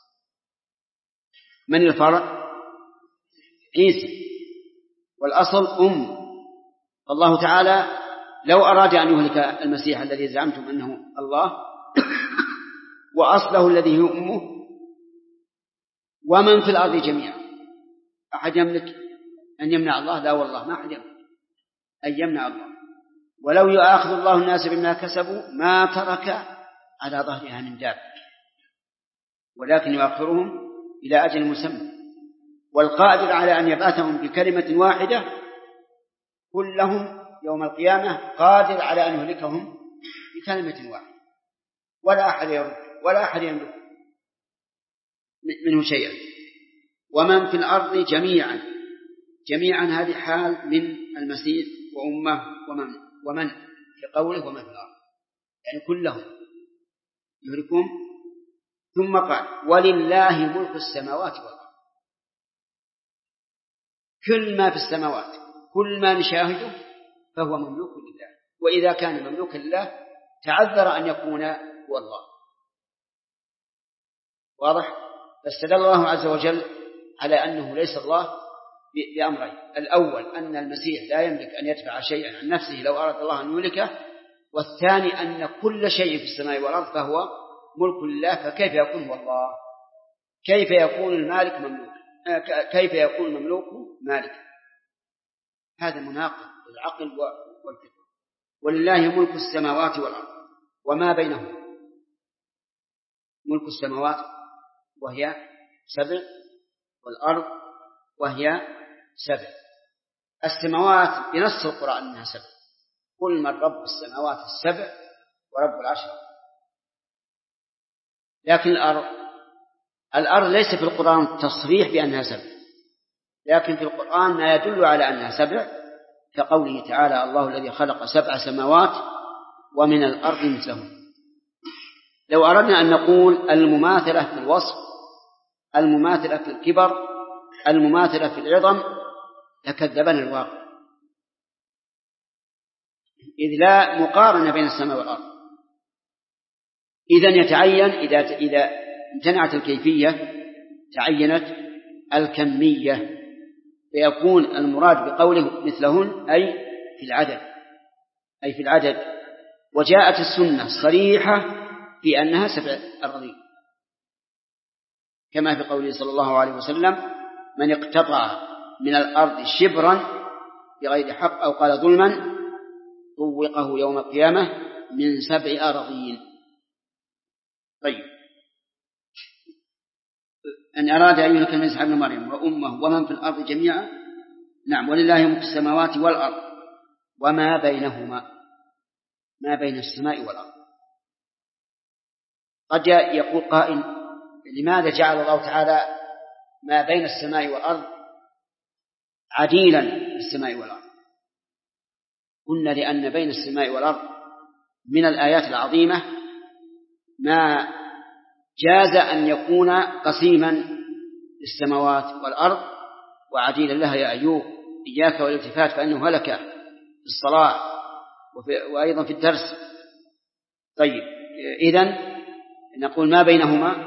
Speaker 1: من الفرع؟ عيسى، والأصل الله تعالى لو أراد أن يهلك المسيح الذي زعمتم أنه الله وأصله الذي هو أمه ومن في الأرض جميعا، أحد يملك أن يمنع الله؟ لا والله، ما أحد يملك أن يمنع الله. ولو يؤاخذ الله الناس بما كسبوا ما ترك على ظهرها من دابة، ولكن يؤخرهم إلى أجل مسمى. والقادر على أن يبعثهم بكلمة واحدة كلهم يوم القيامة قادر على أن يهلكهم بكلمة واحدة، ولا أحد يملك منه شيئا. ومن في الأرض جميعا، جميعا هذه حال من المسيح وأمه ومن في قوله ومن في الأرض، يعني كلهم يهلكون. ثم قال ولله ملك السماوات والأرض، كل ما في السماوات كل ما نشاهده فهو مملوك لله، وإذا كان مملوكا لله تعذر أن يكون هو الله. واضح؟ فاستدل الله عز وجل على أنه ليس الله بأمرين: الأول أن المسيح لا يملك أن يدفع شيئا عن نفسه لو أراد الله أن يملكه، والثاني أن كل شيء في السماء والأرض فهو ملك لله، فكيف يكون هو الله؟ كيف يكون المالك مملوك؟ كيف يكون المملوك مالك؟ هذا مناقض العقل والفكر. ولله ملك السماوات والأرض وما بينهما. ملك السماوات وهي 7 والأرض وهي 7. السماوات بنص القرآن أنها 7: قل من رب السماوات 7 ورب العرش. لكن الأرض ليس في القرآن تصريح بأنها 7، لكن في القرآن ما يدل على أنها 7، كقوله تعالى: الله الذي خلق 7 سماوات ومن الأرض مثلهم. لو أردنا أن نقول المماثلة في الوصف، المماثلة في الكبر، المماثلة في العظم، لكذبنا الواقع، إذ لا مقارنة بين السماء والأرض. إذن يتعين إذا امتنعت الكيفية تعينت الكمية، فيكون المراد بقوله مثلهن أي في العدد. وجاءت السنة صريحة في أنها 7 أراضين، كما في قوله صلى الله عليه وسلم: من اقتطع من الأرض شبرا بغير حق أو قال ظلما طوقه يوم القيامة من 7 أراضين. طيب، أن أراد أن يهلك المسيح ابن مريم وأمه ومن في الأرض جميعا. نعم، ولله ملك السماوات والأرض وما بينهما، ما بين السماء والأرض. قد يقول قائل: لماذا جعل الله تعالى ما بين السماء والأرض عديلا بالسماء والأرض؟ قلنا لأن بين السماء والأرض من الآيات العظيمة ما جاز أن يكون قسيما للسماوات والأرض وعديلا لها. يا أيوب إياك والالتفات فإنه هلك في الصلاة وأيضا في الدرس. طيب، إذن نقول ما بينهما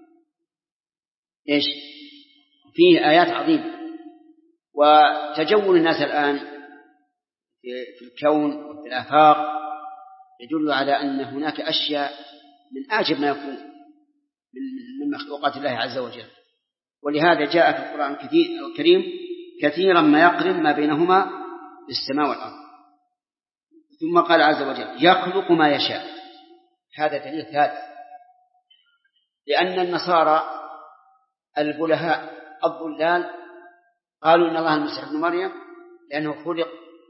Speaker 1: إيش؟ فيه آيات عظيمة. وتجول الناس الآن في الكون وفي الآفاق يدل على أن هناك أشياء من أعجب ما يكون من مخلوقات الله عز وجل. ولهذا جاء في القرآن الكريم كثيرا ما يقرن ما بينهما بالسماء والأرض. ثم قال عز وجل: يخلق ما يشاء. هذا دليل ثالث، لأن النصارى البلهاء الضلال قالوا إن الله المسيح ابن مريم لأنه خلق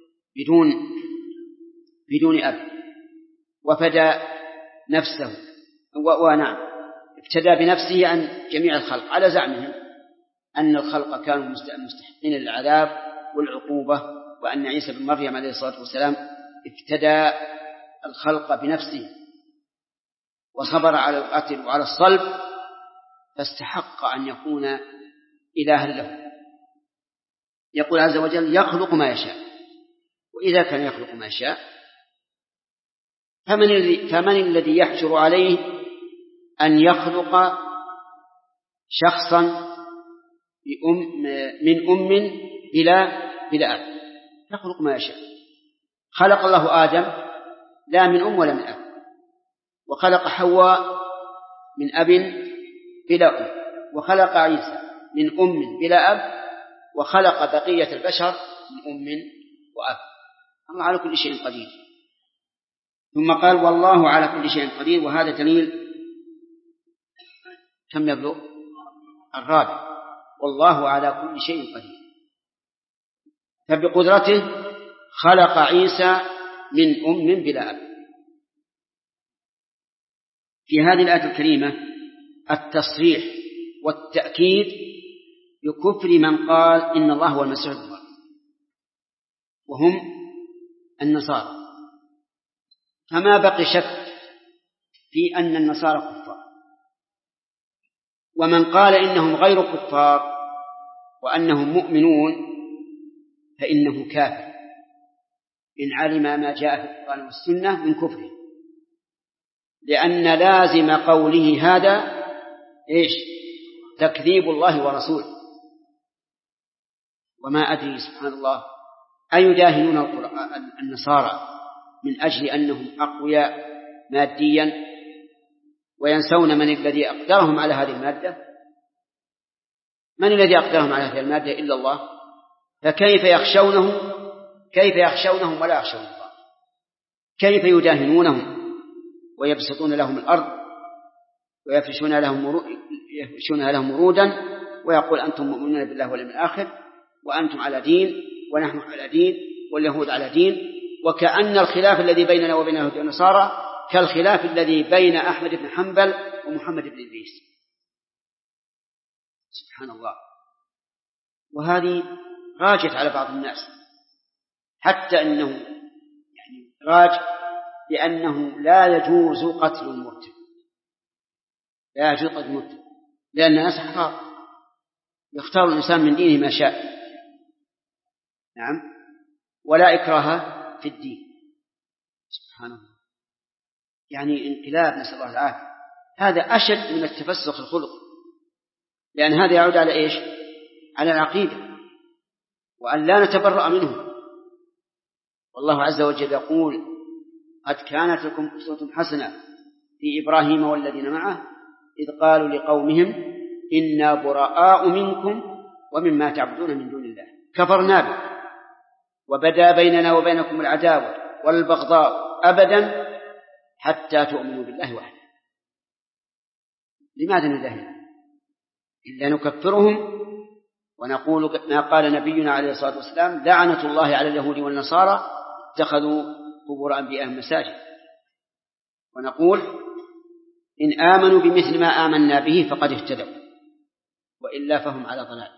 Speaker 1: بدون أب وفدى نفسه، ابتدى بنفسه عن جميع الخلق، على زعمهم أن الخلق كانوا مستحقين للعذاب والعقوبة، وأن عيسى بن مريم عليه الصلاة والسلام ابتدى الخلق بنفسه وصبر على القتل وعلى الصلب فاستحق أن يكون إلها له. يقول عز وجل: يخلق ما يشاء. وإذا كان يخلق ما يشاء فمن الذي يحجر عليه أن يخلق شخصا من أم بلا أب؟ يخلق ما يشاء. خلق الله آدم لا من أم ولا من أب، وخلق حواء من أب بلا أم، وخلق عيسى من أم بلا أب، وخلق بقية البشر من أم وأب. الله على كل شيء قدير. ثم قال: والله على كل شيء قدير. وهذا دليل كم يبلغ؟ الرابع. والله على كل شيء قدير. فبقدرته خلق عيسى من أم بلا أب. في هذه الآية الكريمة التصريح والتأكيد بكفر من قال إن الله هو المسيح ابن مريم. وهم النصارى، فما بقي شك في أن النصارى كفار. ومن قال إنهم غير كفار وأنهم مؤمنون فإنه كافر إن علم ما جاء في القرآن والسنة من كفره، لأن لازم قوله هذا إيش؟ تكذيب الله ورسوله. وما أدري سبحان الله أيداهنون النصارى من أجل أنهم أقوياء ماديا وينسون من الذي أقدرهم على هذه المادة؟ من الذي أقدرهم على هذه المادة إلا الله؟ فكيف يخشونهم ولا يخشون الله؟ كيف يداهنونهم ويبسطون لهم الأرض ويفرشون لهم ورودا ويقول أنتم مؤمنون بالله واليوم الآخر وأنتم على دين ونحن على دين واليهود على دين، وكأن الخلاف الذي بيننا وبين اليهود والنصارى كالخلاف الذي بين أحمد بن حنبل ومحمد بن إدريس. سبحان الله. وهذه راجت على بعض الناس، حتى أنه يعني راج بأنه لا يجوز قتل المرتد، لا يجوز قتل المرتد، لأن الناس حقار يختار الإنسان من دينه ما شاء. نعم، ولا إكراه في الدين. سبحان الله. يعني انقلاب، نسأل الله العافية. هذا أشد من التفسخ الخلقي، لأن هذا يعود على إيش؟ على العقيدة، وأن لا نتبرأ منه. والله عز وجل يقول قد كانت لكم أسوة حسنة في إبراهيم والذين معه إذ قالوا لقومهم إنا براء منكم ومما تعبدون من دون الله كفرنا بكم وبدا بيننا وبينكم العداوة والبغضاء أبدا حتى تؤمنوا بالله وحده. لماذا ندهن؟ إلا نكفرهم ونقول ما قال نبينا عليه الصلاة والسلام لعنة الله على اليهود والنصارى اتخذوا قبور أنبيائهم مساجد، ونقول إن آمنوا بمثل ما آمنا به فقد اهتدوا وإلا فهم على ضلال.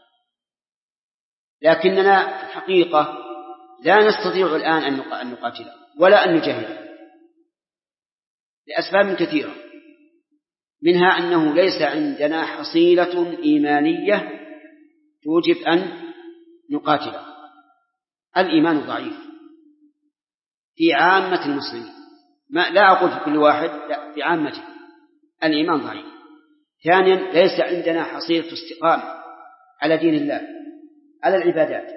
Speaker 1: لكننا في الحقيقة لا نستطيع الآن أن نقاتله ولا أن نجاهده لأسباب كثيرة، منها أنه ليس عندنا حصيلة إيمانية توجب أن نقاتله. الإيمان ضعيف في عامة المسلمين، لا أقول في كل واحد، لا، في عامته الإيمان ضعيف. ثانيا ليس عندنا حصيلة استقامة على دين الله، على العبادات.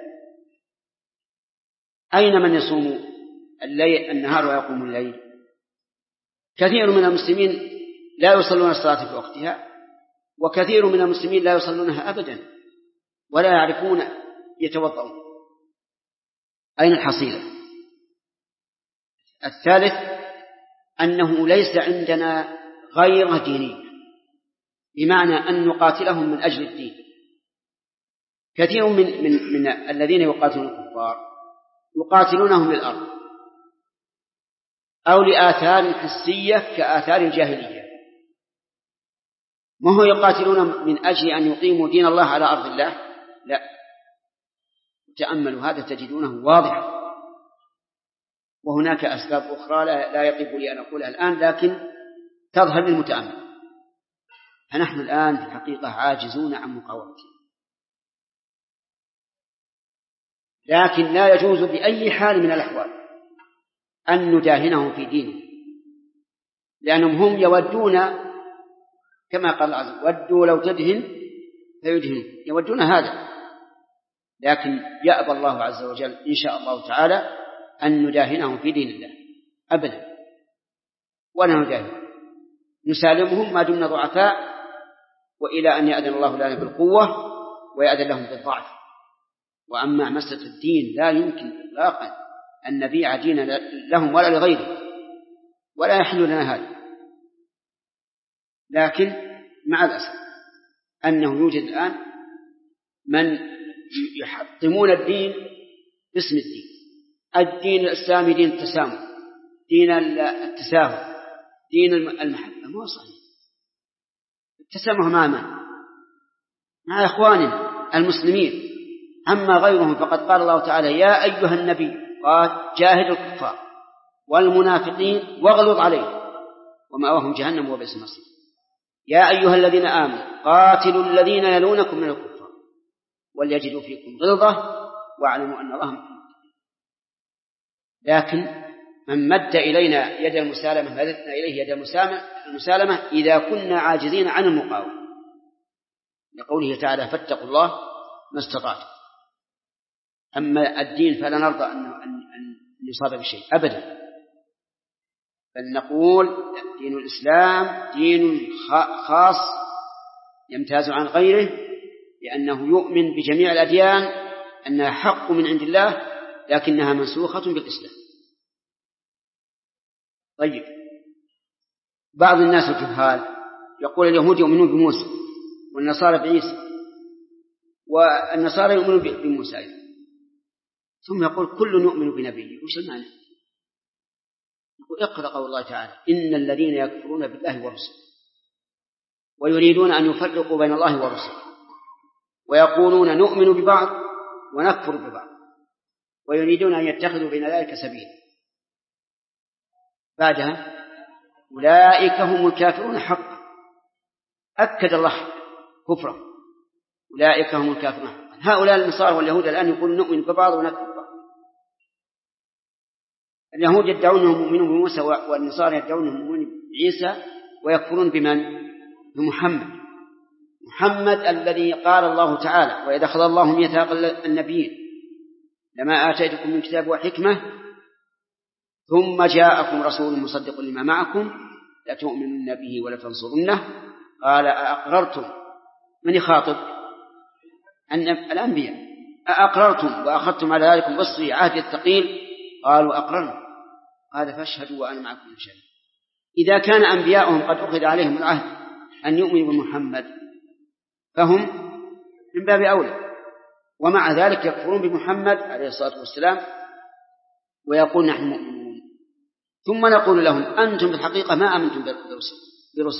Speaker 1: أين من يصوم النهار ويقوم الليل؟ كثير من المسلمين لا يصلون الصلاة في وقتها، وكثير من المسلمين لا يصلونها أبدا ولا يعرفون يتوضؤون. أين الحصيلة؟ الثالث أنه ليس عندنا غير دينية، بمعنى أن نقاتلهم من أجل الدين. كثير من الذين يقاتلون الكفار يقاتلونهم للأرض أو لآثار حسية كآثار الجاهلية، ما هو يقاتلون من أجل أن يقيموا دين الله على أرض الله، لا. تأملوا هذا تجدونه واضحا. وهناك أسباب أخرى لا يطيب لي أن أقولها الآن، لكن تظهر للمتأمل. فنحن الآن في الحقيقة عاجزون عن مقاومته، لكن لا يجوز بأي حال من الأحوال أن نداهنهم في دينه، لأنهم هم يودون كما قال الله عز وجل ودوا لو تدهن فيدهنون، يودون هذا. لكن يأبى الله عز وجل إن شاء الله تعالى أن نداهنهم في دين الله أبدا، ولا نداهن، نسالمهم ما دمنا ضعفاء، وإلى أن يأذن الله لنا بالقوة ويأذن لهم بالضعف. وأما مسألة الدين لا يمكن إطلاقا أن نبيع ديننا لهم ولا لغيرهم، ولا يحل لنا هذا. لكن مع الأسف أنه يوجد الآن من يحطمون الدين باسم الدين الإسلامي، دين التسامح، دين التساهل، دين المحبة. ما هو صحيح. التسامح مع من؟ مع إخواننا المسلمين. أما غيرهم فقد قال الله تعالى يا أيها النبي جاهد الكفار والمنافقين واغلظ عليهم ومأواهم جهنم وبئس المصير. يا أيها الذين آمنوا قاتلوا الذين يلونكم من الكفار وليجدوا فيكم غلظة واعلموا أن الله معكم. لكن من مد إلينا يد المسالمة مددنا إليه يد المسالمة إذا كنا عاجزين عن المقاومة، لقوله تعالى فاتقوا الله ما استطعتم. أما الدين فلا نرضى أن يصاب بشيء أبدا، بل نقول دين الإسلام دين خاص يمتاز عن غيره لأنه يؤمن بجميع الأديان أنها حق من عند الله لكنها منسوخة بالإسلام. طيب، بعض الناس الجهال يقول اليهود يؤمنون بموسى والنصارى بعيسى والنصارى يؤمنون بموسى أيضا، ثم يقول كل يؤمن بنبيه. وش المعنى؟ يقول اقرأ قول الله تعالى إن الذين يكفرون بالله ورسله ويريدون أن يفرقوا بين الله ورسله ويقولون نؤمن ببعض ونكفر ببعض ويريدون أن يتخذوا بين ذلك سبيلا. بعدها أولئك هم الكافرون حقا، أكد الله كفرهم، أولئك هم الكافرون حقا. هؤلاء النصارى واليهود الآن يقولون نؤمن ببعض ونكفر ببعض. اليهود يدعون أنهم مؤمنون بموسى والنصارى يدعون أنهم مؤمنون بعيسى ويكفرون بمن؟ محمد الذي قال الله تعالى وإذا أخذ الله ميثاق النبيين لما آتيتكم من كتاب وحكمة ثم جاءكم رسول مصدق لما معكم لتؤمنن به ولتنصرنه قال أأقررتم، من يخاطب؟ الأنبياء، أأقررتم وأخذتم على ذلك بصري عهد الثقيل؟ قالوا أقررنا قال فاشهدوا وأنا معكم من شهيد. إذا كان أنبياؤهم قد أخذ عليهم العهد أن يؤمنوا بمحمد فهم من باب أولى، ومع ذلك يكفرون بمحمد عليه الصلاة والسلام ويقول نحن مؤمنون. ثم نقول لهم أنتم بالحقيقة ما أمنتم برسل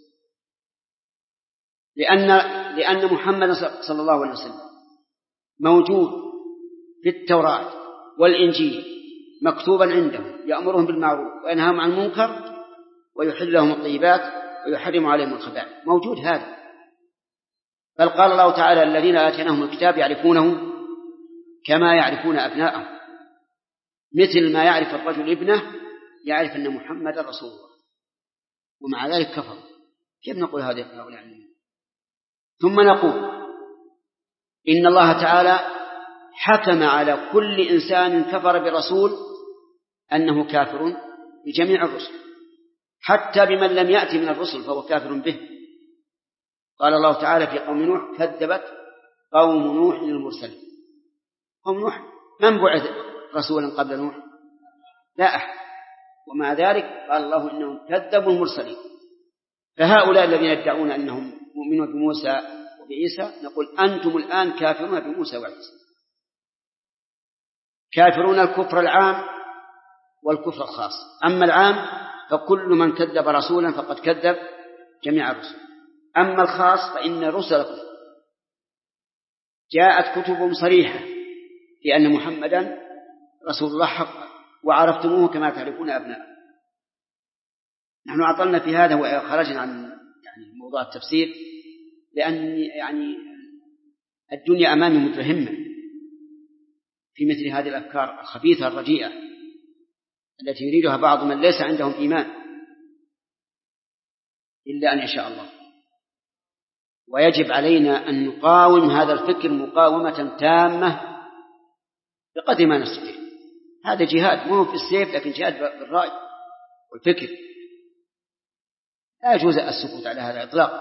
Speaker 1: لأن محمد صلى الله عليه وسلم موجود في التوراة والإنجيل مكتوبا عندهم يأمرهم بالمعروف وينهاهم عن المنكر ويحل لهم الطيبات ويحرم عليهم الخبائث، موجود هذا. بل قال الله تعالى الذين آتيناهم الكتاب يعرفونه كما يعرفون أبناءهم، مثل ما يعرف الرجل ابنه يعرف أن محمد رسول الله، ومع ذلك كفر. كيف نقول هؤلاء يعني؟ ثم نقول إن الله تعالى حكم على كل إنسان كفر برسول أنه كافر بجميع الرسل، حتى بمن لم يأتي من الرسل فهو كافر به. قال الله تعالى في قوم نوح كذبت قوم نوح المرسلين. قوم نوح من بعث رسولا قبل نوح؟ لا أحد، ومع ذلك قال الله إنهم كذبوا المرسلين. فهؤلاء الذين يدعون أنهم مؤمنون بموسى وبعيسى نقول أنتم الآن كافرون بموسى وعيسى، كافرون الكفر العام والكفر الخاص. أما العام فكل من كذب رسولا فقد كذب جميع الرسل، أما الخاص فإن رسلكم جاءت كتب صريحة في أن محمدا رسول الله حقا وعرفتموه كما تعرفون أبناء. نحن عطلنا في هذا وخرجنا عن موضوع التفسير لأن الدنيا أمامي متهمة في مثل هذه الأفكار الخبيثة الرديئة التي يريدها بعض من ليس عندهم إيمان إلا أن يشاء الله. ويجب علينا أن نقاوم هذا الفكر مقاومة تامة بقدر ما نستطيع. هذا جهاد مو في السيف لكن جهاد بالرأي والفكر، لا يجوز السكوت على هذا الإطلاق.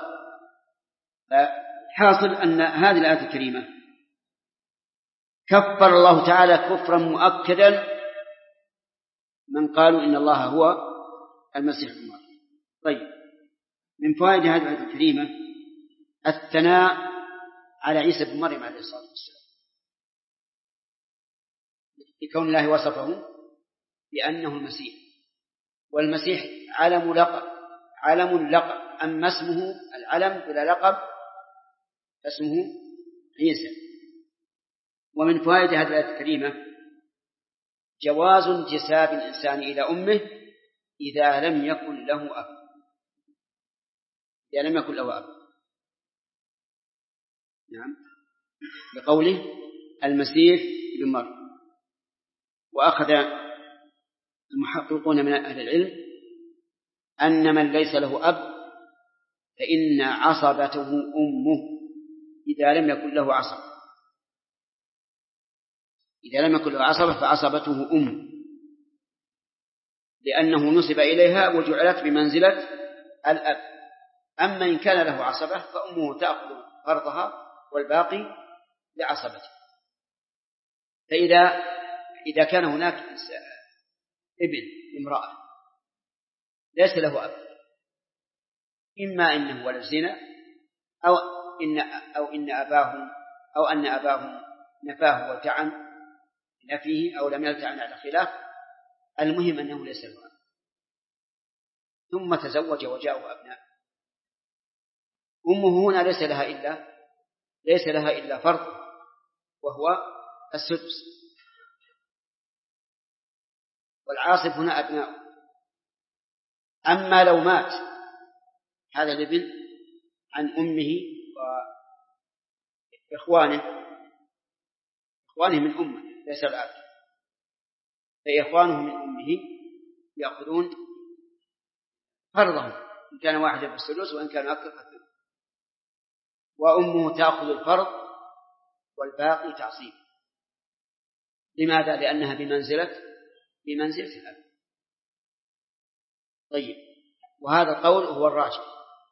Speaker 1: حاصل أن هذه الآية الكريمة كفر الله تعالى كفرا مؤكدا من قالوا إن الله هو المسيح ابن مريم. طيب، من فوائد هذه الآية الكريمة الثناء على عيسى بن مريم عليه الصلاة والسلام لكون الله وصفه بأنه المسيح، والمسيح علم لقب أما اسمه العلم بلا لقب جواز انتساب الإنسان إلى أمه إذا لم يكن له أب. إذا لم يكن له أب، نعم، بقوله المسيح بن مريم. وأخذ المحققون من أهل العلم أن من ليس له أب فإن عصبته أمه إذا لم يكن له عصب. إذا لم يكن له عصبة فعصبته أمه، لأنه نسب إليها وجعلت بمنزلة الأب. أما إن كان له عصبة فأمه تأخذ فرضها والباقي لعصبته. فإذا كان هناك ابن امرأة ليس له أب، إما إنه ولد زنا أو أن أباه نفاه وتعن نفيه أو لم يلتعن على خلاف، المهم أنه ليس له أب، ثم تزوج وجاءه أبناء. أمه هنا ليس لها إلا فرض وهو السدس، والعاصب هنا أبناء. أما لو مات هذا الابن عن أمه وإخوانه من أمه ليس الأب، فإخوانه من أمه يأخذون فرضهم إن كان واحدا بالسدس وإن كان أكثر فالثلث، وأمه تأخذ الفرض والباقي تعصيب. لماذا؟ لأنها بمنزلة الأب. طيب، وهذا القول هو الراجح،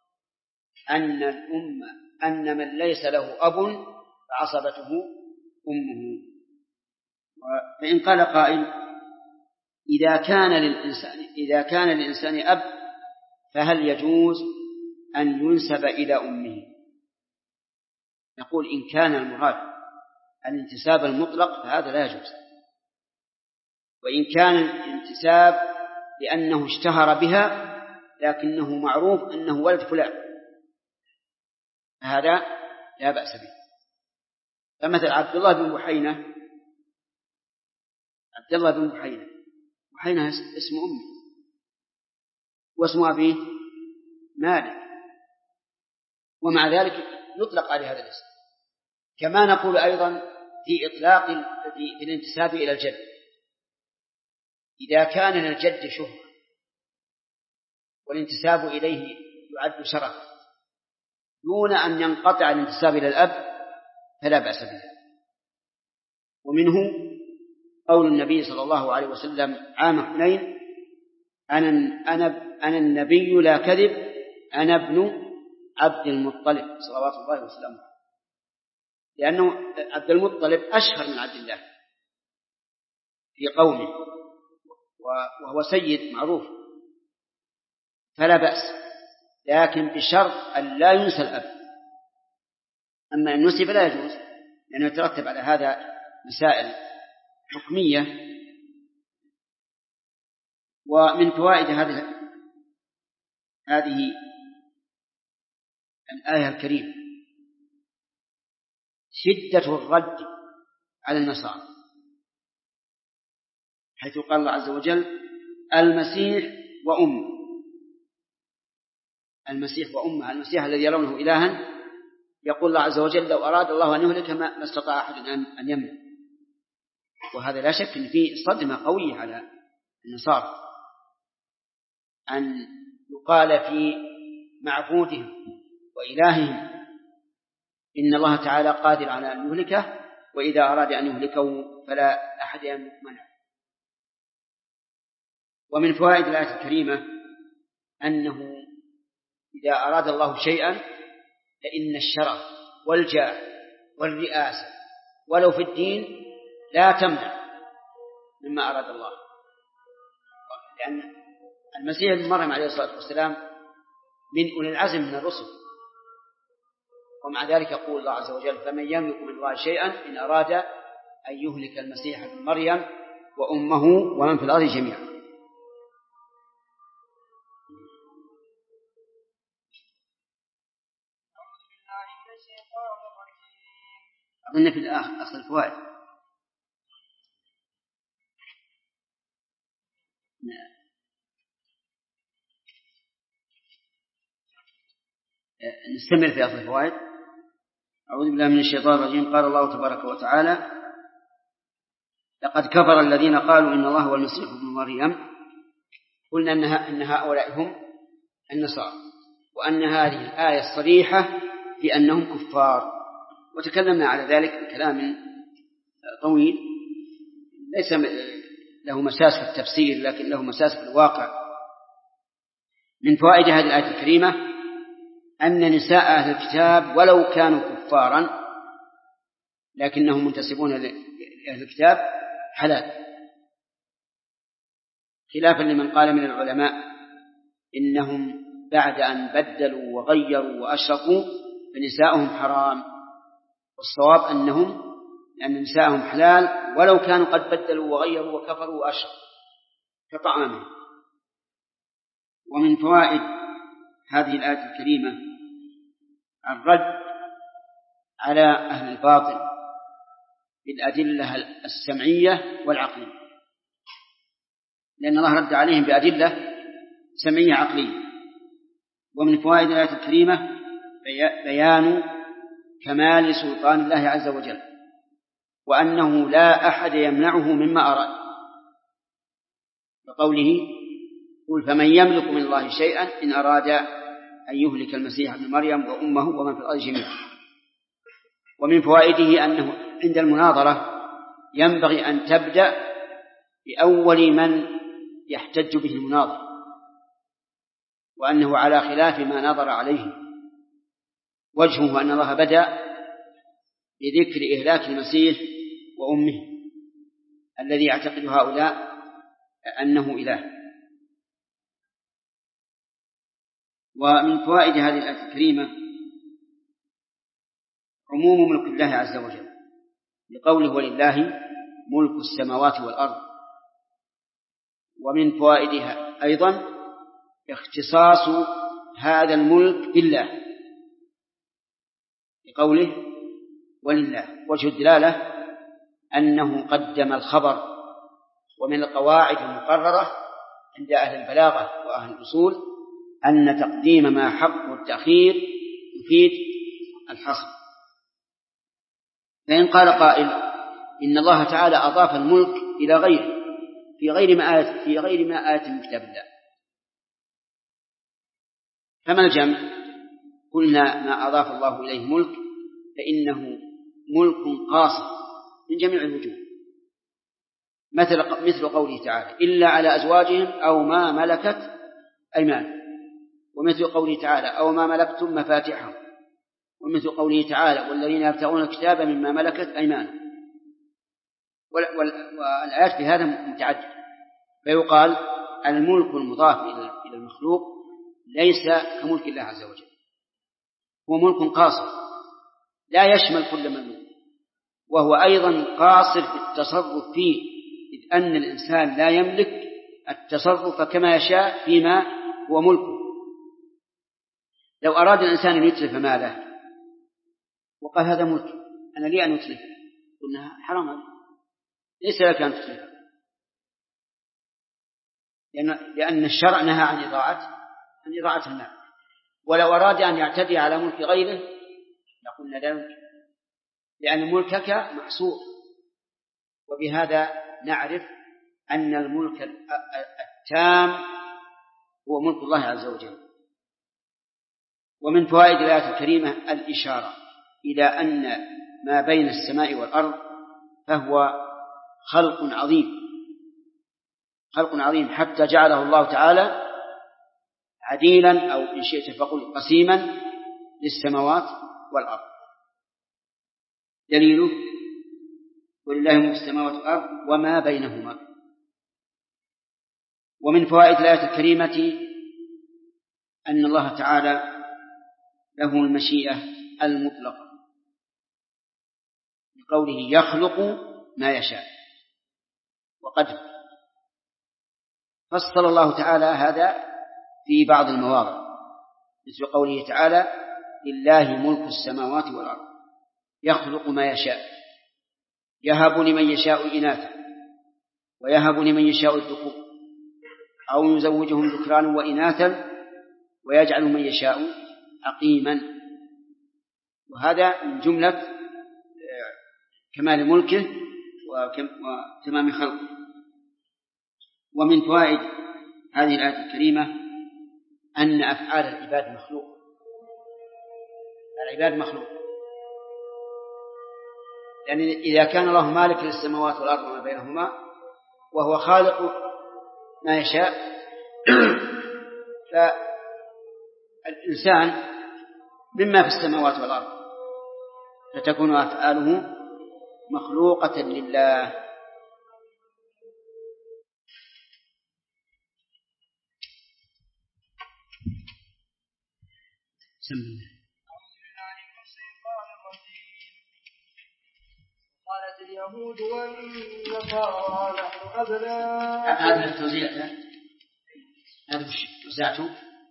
Speaker 1: أن من ليس له أب فعصبته أمه. فإن قال قائل إذا كان للإنسان أب فهل يجوز أن ينسب إلى أمه؟ نقول إن كان المراد الانتساب المطلق فهذا لا يجوز، وإن كان الانتساب لأنه اشتهر بها لكنه معروف أنه ولد فلان فهذا لا بأس به. فمثل عبد الله بن بحينة اسم أمه، واسم أبيه مالك، ومع ذلك يطلق عليه هذا الاسم. كما نقول أيضا في إطلاق في الانتساب إلى الجد، إذا كان للجد شهرة والانتساب إليه يعد شرف دون أن ينقطع الانتساب إلى الأب فلا بأس به. ومنه قول النبي صلى الله عليه وسلم عام حنين: أنا النبي لا كذب، أنا ابن عبد المطلب صلوات الله وسلامه، لأنه عبد المطلب أشهر من عبد الله في قومه وهو سيد معروف، فلا بأس، لكن بشرط أن لا ينسى الأب. أما أن نسي فلا يجوز، لأنه يترتب على هذا مسائل حكمية. ومن فوائد هذه الآية الكريمة شدة الرد على النصارى، حيث قال الله عز وجل: المسيح وأمه. المسيح الذي يرونه إلها، يقول الله عز وجل: لو أراد الله أن يهلك ما استطاع أحد أن يملك. وهذا لا شك أن فيه صدمة قوية على النصارى أن يقال في معبودهم وإلههم إن الله تعالى قادر على أن يهلكه، وإذا أراد أن يهلكه فلا أحد يملك منعه. ومن فوائد الآية الكريمة أنه إذا أراد الله شيئا فإن الشرف والجاه والرئاسة ولو في الدين لا تمنع مما أراد الله، لأن المسيح ابن مريم عليه الصلاة والسلام من أولي العزم من الرسل، ومع ذلك يقول الله عز وجل: فمن يملك من الله شيئا إن أراد أن يهلك المسيح ابن مريم وأمه ومن في الأرض جميعا. أظن في الآخر أصل الفوائد. نستمر في أصل الفوائد. أعوذ بالله من الشيطان الرجيم. قال الله تبارك وتعالى: لقد كفر الذين قالوا إن الله هو المسيح ابن مريم. قلنا إن هؤلاء هم النصارى، وأن هذه الآية الصريحة في أنهم كفار، وتكلمنا على ذلك بكلام طويل ليس له مساس في التفسير لكن له مساس في الواقع. من فوائد هذه الآية الكريمة أن نساء أهل الكتاب ولو كانوا كفارا لكنهم منتسبون لأهل الكتاب حلال، خلافا لمن قال من العلماء إنهم بعد أن بدلوا وغيروا وأشركوا فنساءهم حرام، والصواب أن نساءهم حلال ولو كانوا قد بدلوا وغيروا وكفروا وأشركوا كطعامهم. ومن فوائد هذه الآية الكريمة الرد على أهل الباطل بالأدلة السمعية والعقلية، لأن الله رد عليهم بأدلة سمعية عقلية. ومن فوائد الآية الكريمة بيان كمال سلطان الله عز وجل، وأنه لا أحد يمنعه مما أراد، بقوله: قل فمن يملك من الله شيئا إن أراد أن يهلك المسيح ابن مريم وأمه ومن في الأرض جميعا. ومن فوائده أنه عند المناظرة ينبغي أن تبدأ بأول من يحتج به المناظر، وأنه على خلاف ما نظر عليه. وجهه أن الله بدأ بذكر إهلاك المسيح وأمه الذي يعتقد هؤلاء أنه إله. ومن فوائد هذه الآية الكريمة عموم ملك الله عز وجل، لقوله: ولله ملك السماوات والأرض. ومن فوائدها أيضا اختصاص هذا الملك بالله، لقوله: ولله. وجه الدلالة أنه قدم الخبر. ومن القواعد المقررة عند أهل البلاغة وأهل الأصول أن تقديم ما حق التأخير يفيد الحصر. فإن قال قائل إن الله تعالى أضاف الملك إلى غيره في غير ما آية من كتاب الله، فما الجمع؟ قلنا ما أضاف الله إليه ملك فإنه ملك قاصر من جميع الوجوه، مثل قوله تعالى: إلا على أزواجهم أو ما ملكت أيمانهم، ومثل قوله تعالى: أو ما ملكتم مفاتحهم، ومثل قوله تعالى: والذين يبتغون الكتاب مما ملكت أيمانهم. والآيات في هذا متعددة، فيقال الملك المضاف إلى المخلوق ليس كملك الله عز وجل، هو ملك قاصر لا يشمل كل مملوك، وهو أيضا قاصر في التصرف فيه، إذ أن الإنسان لا يملك التصرف كما يشاء فيما هو ملكه. لو أراد الإنسان أن يتلف ماله وقال: هذا ملك أنا لي أن أتلف، قلنا: حرام عليك، ليس لك أن تتلف، لأن الشرع نهى عن إضاعة المال. ولو أراد أن يعتدي على ملك غيره لقلنا لا يمكن، لأن ملكك محصور. وبهذا نعرف أن الملك التام هو ملك الله عز وجل. ومن فوائد الآية الكريمة الإشارة إلى أن ما بين السماء والأرض فهو خلق عظيم حتى جعله الله تعالى عديلا، أو إن شئت فقل قسيما للسماوات والأرض. دليله: ولله ملك السماوات والأرض وما بينهما. ومن فوائد الآية الكريمة أن الله تعالى له المشيئة المطلقة، بقوله: يخلق ما يشاء. وقد فصل الله تعالى هذا في بعض المواضع، مثل قوله تعالى: لله ملك السماوات والأرض يخلق ما يشاء يهب لمن يشاء إناثا ويهب لمن يشاء الذكور أو يزوجهم ذكرانا وإناثا ويجعل من يشاء عقيما، وهذا من جملة كمال ملكه وتمام خلقه. ومن فوائد هذه الآية الكريمة أن أفعال العباد مخلوقة. العباد مخلوق، لأن إذا كان الله مالك للسماوات والأرض وما بينهما وهو خالق ما يشاء فالإنسان مما في السماوات والأرض، فتكون أفعاله مخلوقة لله.
Speaker 2: قالت اليهود والنصارى نحن أبناء.
Speaker 1: هذا التوزيع هذا وزعته.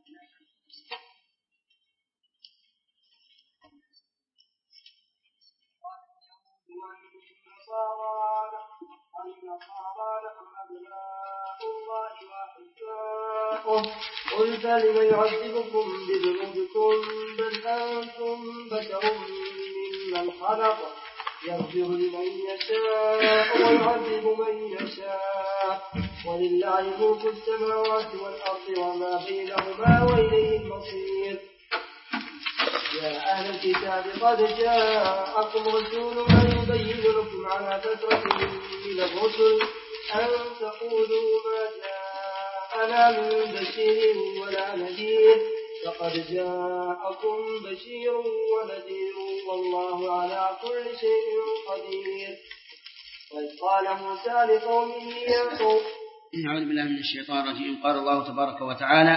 Speaker 2: قل فلم يعذبكم بذنوبكم بل أنتم بشر ممن خلق يغفر لمن يشاء ويعذب من يشاء ولله ملك السماوات والأرض وما بينهما وإليه المصير. يا أهل الكتاب قد جاءكم رسولنا يبين لكم على فترة من الرسل أن تقولوا ما جاءنا من بشير ولا نذير، فقد جاءكم بشير ونذير والله على كل شيء قدير. وإذ قال موسى لقومه يا قوم.
Speaker 1: أعوذ بالله من الشيطان الرجيم. قال الله تبارك وتعالى: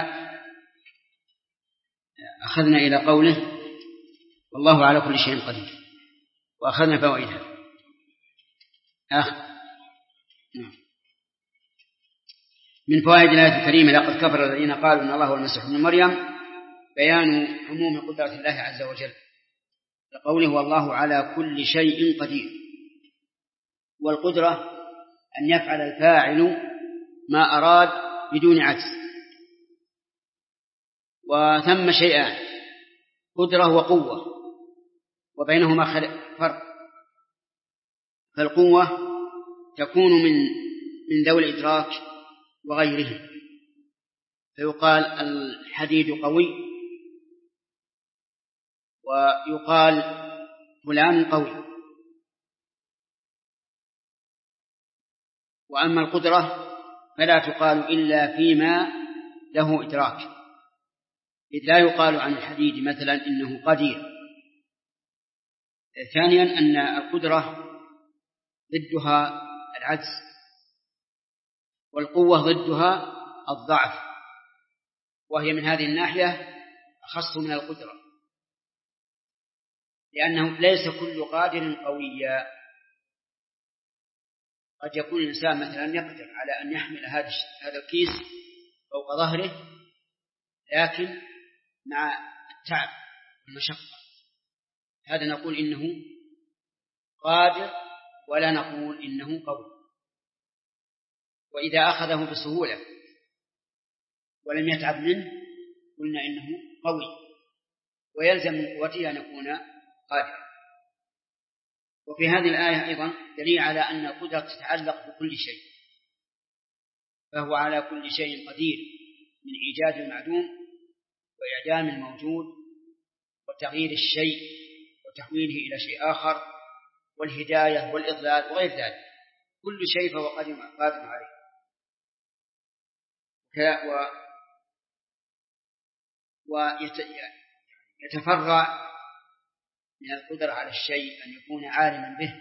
Speaker 1: أخذنا إلى قوله والله على كل شيء قدير، وأخذنا فوائدها. من فوائد الآية الكريمة: لقد كفر الذين قالوا إن الله هو المسيح ابن مريم، بيان عموم قدرة الله عز وجل، لقوله والله على كل شيء قدير. والقدرة أن يفعل الفاعل ما أراد بدون عجز. وثم شيئان: قدرة وقوة، وبينهما فرق. فالقوة تكون من ذوي الإدراك وغيره، فيقال الحديد قوي، ويقال فلان قوي. وأما القدرة فلا تقال إلا فيما له إدراك، إذ لا يقال عن الحديد مثلا إنه قدير. ثانيا أن القدرة ضدها العجز، والقوة ضدها الضعف، وهي من هذه الناحية أخص من القدرة، لأنه ليس كل قادر قويا. قد يكون الإنسان مثلا يقدر على أن يحمل هذا الكيس فوق ظهره، لكن مع التعب والمشقة، هذا نقول إنه قادر ولا نقول إنه قوي. وإذا أخذه بسهولة ولم يتعب منه قلنا إنه قوي، ويلزم من قوته أن يكون قادرا. وفي هذه الآية أيضا دليل على أن القدرة تتعلق بكل شيء، فهو على كل شيء قدير، من إيجاد المعدوم وإعدام الموجود وتغيير الشيء وتحويله إلى شيء آخر والهداية والإضلال وغير ذلك. كل شيء فهو قادر عليه. ويتفرع من القدرة على الشيء أن يكون عالما به،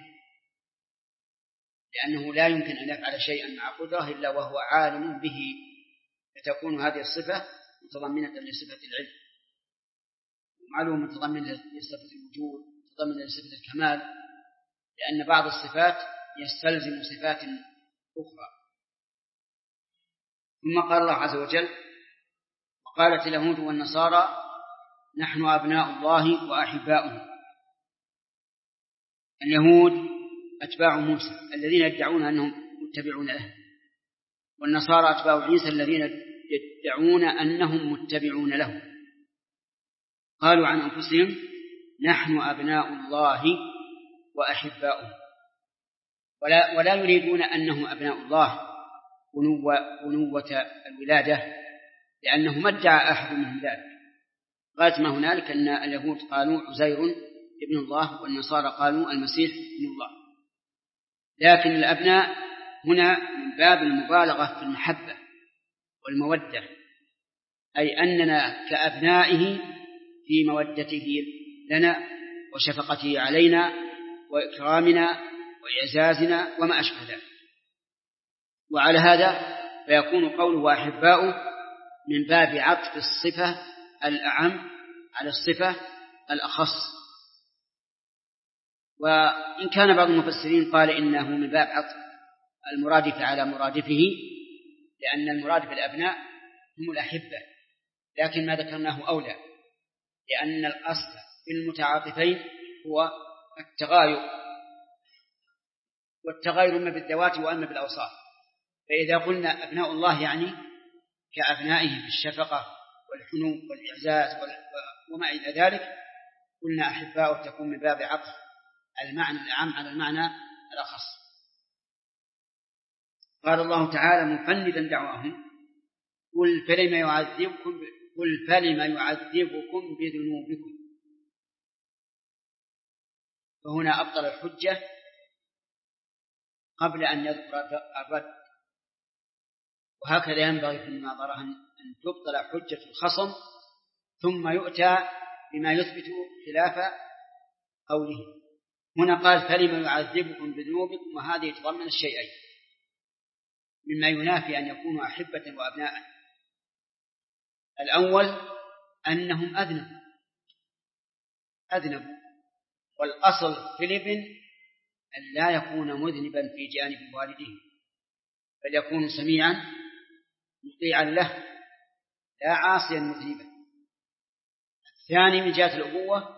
Speaker 1: لأنه لا يمكن أن يفعل شيئا مع قدرة إلا وهو عالم به، فتكون هذه الصفة متضمنة لصفة العلم، ومعلوم متضمنة لصفة الوجود، متضمنة لصفة الكمال، لأن بعض الصفات يستلزم صفات أخرى. ثم قال الله عز وجل: وقالت اليهود والنصارى نحن أبناء الله وأحباؤه. اليهود أتباع موسى الذين يدعون أنهم متبعون له، والنصارى أتباع عيسى الذين يدعون أنهم متبعون له. قالوا عن أنفسهم نحن أبناء الله وأحباؤه، ولا يريدون أنهم أبناء الله بنوة الولادة، لأنه ما ادعى أحد منهم ذلك. غاية ما هنالك أن اليهود قالوا عزير ابن الله، والنصارى قالوا المسيح ابن الله. لكن الأبناء هنا من باب المبالغة في المحبة والمودة، أي أننا كأبنائه في مودته لنا وشفقته علينا وإكرامنا وإعزازنا وما أشبه ذلك. وعلى هذا فيكون قوله وأحباؤه من باب عطف الصفة الأعم على الصفة الأخص. وإن كان بعض المفسرين قال إنه من باب عطف المرادف على مرادفه، لأن المرادف الأبناء هم الأحبة، لكن ما ذكرناه أولى، لأن الأصل في المتعاطفين هو التغاير، والتغاير إما بالذوات وإما بالأوصاف. فإذا قلنا أبناء الله يعني كأبنائه بالشفقة والحنو والإعزاز وما إلى ذلك، قلنا أحباؤه تكون من باب عطف المعنى الأعم على المعنى الأخص. قال الله تعالى مفندا دعواهم قل فلم يعذبكم بذنوبكم. فهنا أبطل الحجة قبل أن يذكر الرد، وهكذا ينبغي في المناظرة أن تبطل حجة الخصم ثم يؤتى بما يثبت خلاف قوله. هنا قال فلم يعذبكم بذنوبكم، وهذه يتضمن الشيئين مما ينافي أن يكونوا أحبة وأبناء. الأول أنهم أذنبوا، والأصل في الابن أن لا يكون مذنبا في جانب والده، بل يكون سميعا مطيعا له لا عاصيا مذنبا. الثاني من جهة الأبوة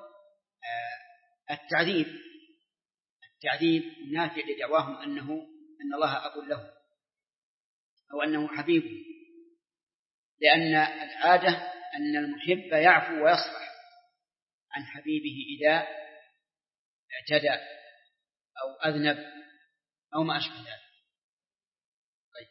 Speaker 1: التعذيب نافع لدعواهم أن الله أب له أو أنه حبيبه، لأن العادة أن المحب يعفو ويصفح عن حبيبه إذا اعتدى أو أذنب أو ما أشبه ذلك. طيب.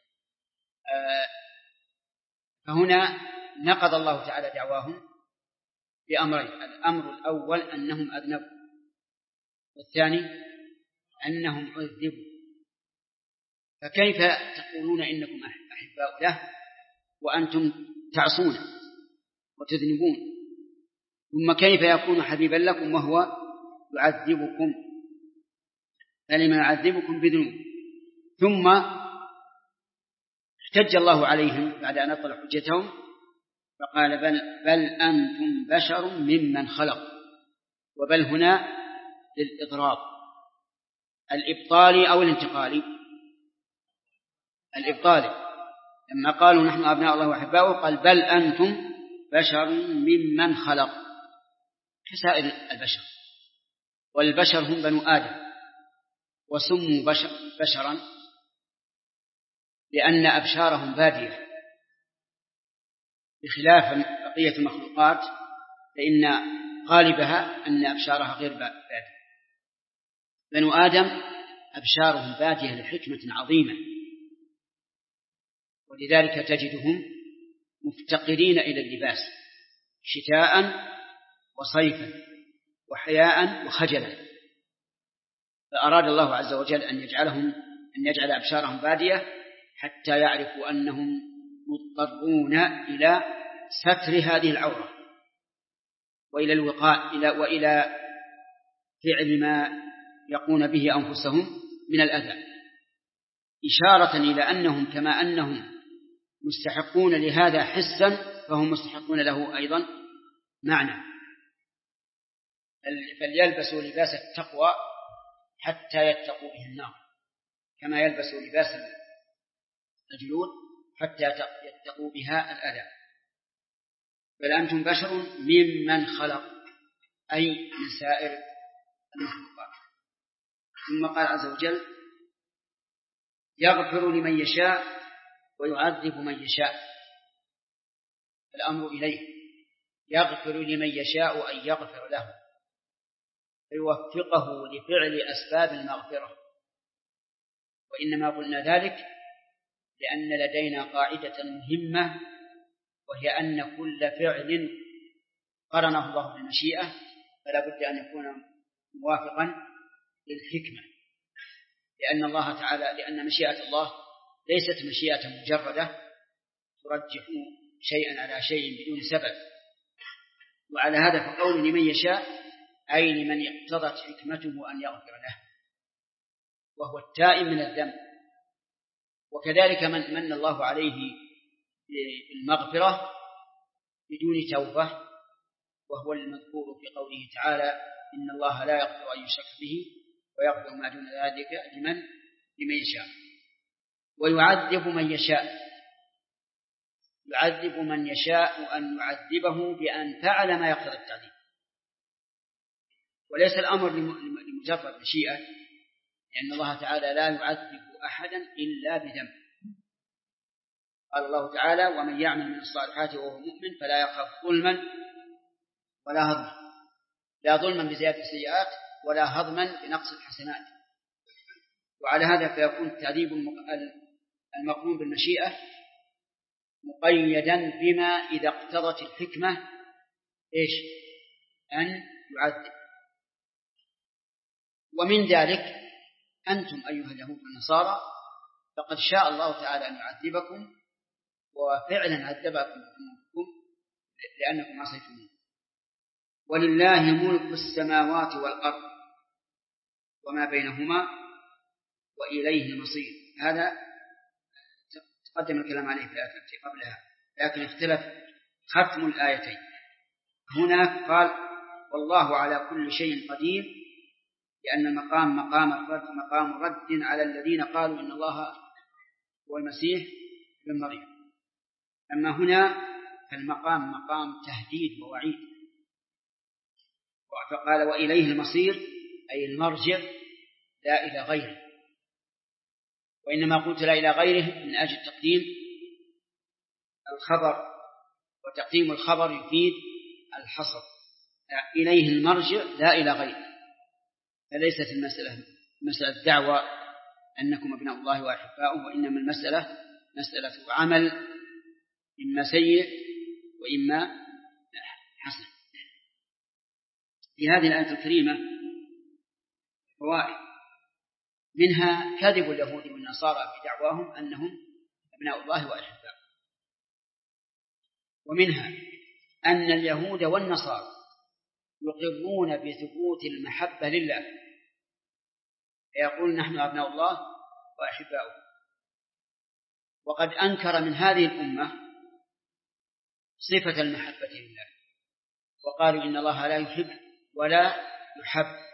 Speaker 1: فهنا نقض الله تعالى دعواهم بأمرين: الأمر الأول أنهم أذنبوا، والثاني أنهم عذبوا. فكيف تقولون إنكم أحباء له وأنتم تعصون وتذنبون؟ ثم كيف يكون حبيبا لكم وهو يعذبكم؟ فلما يعذبكم بذنوب. ثم احتج الله عليهم بعد أن أبطل حجتهم فقال بل أنتم بشر ممن خلق. وبل هنا للإضراب الإبطالي أو الانتقالي. الإبطالي لما قالوا نحن أبناء الله وأحباؤه قال بل أنتم بشر ممن خلق كسائر البشر، والبشر هم بنو آدم، وسموا بشرا لأن أبشارهم بادية، بخلاف بقية المخلوقات فإن غالبها أن أبشارها غير بادية. بنو آدم أبشارهم بادية لحكمة عظيمة، ولذلك تجدهم مفتقرين إلى اللباس شتاء وصيفا وحياء وخجلا، فأراد الله عز وجل أن يجعل أبشارهم بادية حتى يعرفوا أنهم مضطرون إلى ستر هذه العورة وإلى الوقاء وإلى فعل ما يقون به أنفسهم من الأذى، إشارة إلى أنهم كما أنهم مستحقون لهذا حسا فهم مستحقون له أيضا معنى. فليلبسوا لباس التقوى حتى يتقوا به النار، كما يلبسوا لباس الجلود حتى يتقوا بها الأذى. بل أنتم بشر ممن خلق، أي من سائر المخلوقات. ثم قال عز وجل يغفر لمن يشاء ويعذب من يشاء، الأمر إليه. يغفر لمن يشاء أن يغفر له فيوفقه لفعل أسباب المغفرة. وإنما قلنا ذلك لأن لدينا قاعدة مهمة، وهي أن كل فعل قرنه الله بالمشيئة فلا بد أن يكون موافقا للحكمة، لأن مشيئة الله ليست مشيئة مجردة ترجح شيئا على شيء بدون سبب. وعلى هذا فقول لمن يشاء أي لمن اقتضت حكمته أن يغفر له، وهو التائب من الذنب. وكذلك من الله عليه بالمغفرة بدون توبة، وهو المذكور في قوله تعالى إن الله لا يغفر أن يشرك به ويغفر ما دون ذلك لمن يشاء. ويعذب من يشاء، يعذب من يشاء أن يعذبه بأن فعل ما يقتضي التعذيب، وليس الأمر لمجرد مشيئة، لأن الله تعالى لا يعذب أحدا إلا بذنب. قال الله تعالى ومن يعمل من الصالحات وهو مؤمن فلا يخاف ظلما ولا هضما، لا ظلما بزيادة السيئات ولا هضما بنقص الحسنات. وعلى هذا فيكون التعذيب المقرون بالمشيئة مقيدا بما إذا اقتضت الحكمة أن يعذب. ومن ذلك أنتم أيها اليهود والنصارى فقد شاء الله تعالى أن يعذبكم، وفعلا عذبكم لأنكم عصيتموه. ولله ملك السماوات والأرض وما بينهما وإليه المصير. هذا تقدم الكلام عليه في الآية التي قبلها، لكن اختلف ختم الآيتين. هنا قال والله على كل شيء قدير، لأن المقام مقام رد على الذين قالوا إن الله هو المسيح ابن مريم. أما هنا فالمقام مقام تهديد ووعيد، فقال وإليه المصير أي المرجع لا إلى غيره. وإنما قلت لا إلى غيره من أجل تقديم الخبر، وتقديم الخبر يفيد الحصر. إليه المرجع لا إلى غيره، فليست مسألة دعوة أنكم ابناء الله وأحباؤه، وإنما المسألة مسألة عمل إما سيء وإما حسن. في هذه الآية الكريمة فوائد، منها كذب اليهود والنصارى في دعواهم أنهم ابناء الله وأحباؤه، ومنها أن اليهود والنصارى يقرون بثبوت المحبة لله، يقول نحن أبناء الله وأحباؤه. وقد أنكر من هذه الأمة صفة المحبة لله، وقالوا إن الله لا يحب ولا يحب،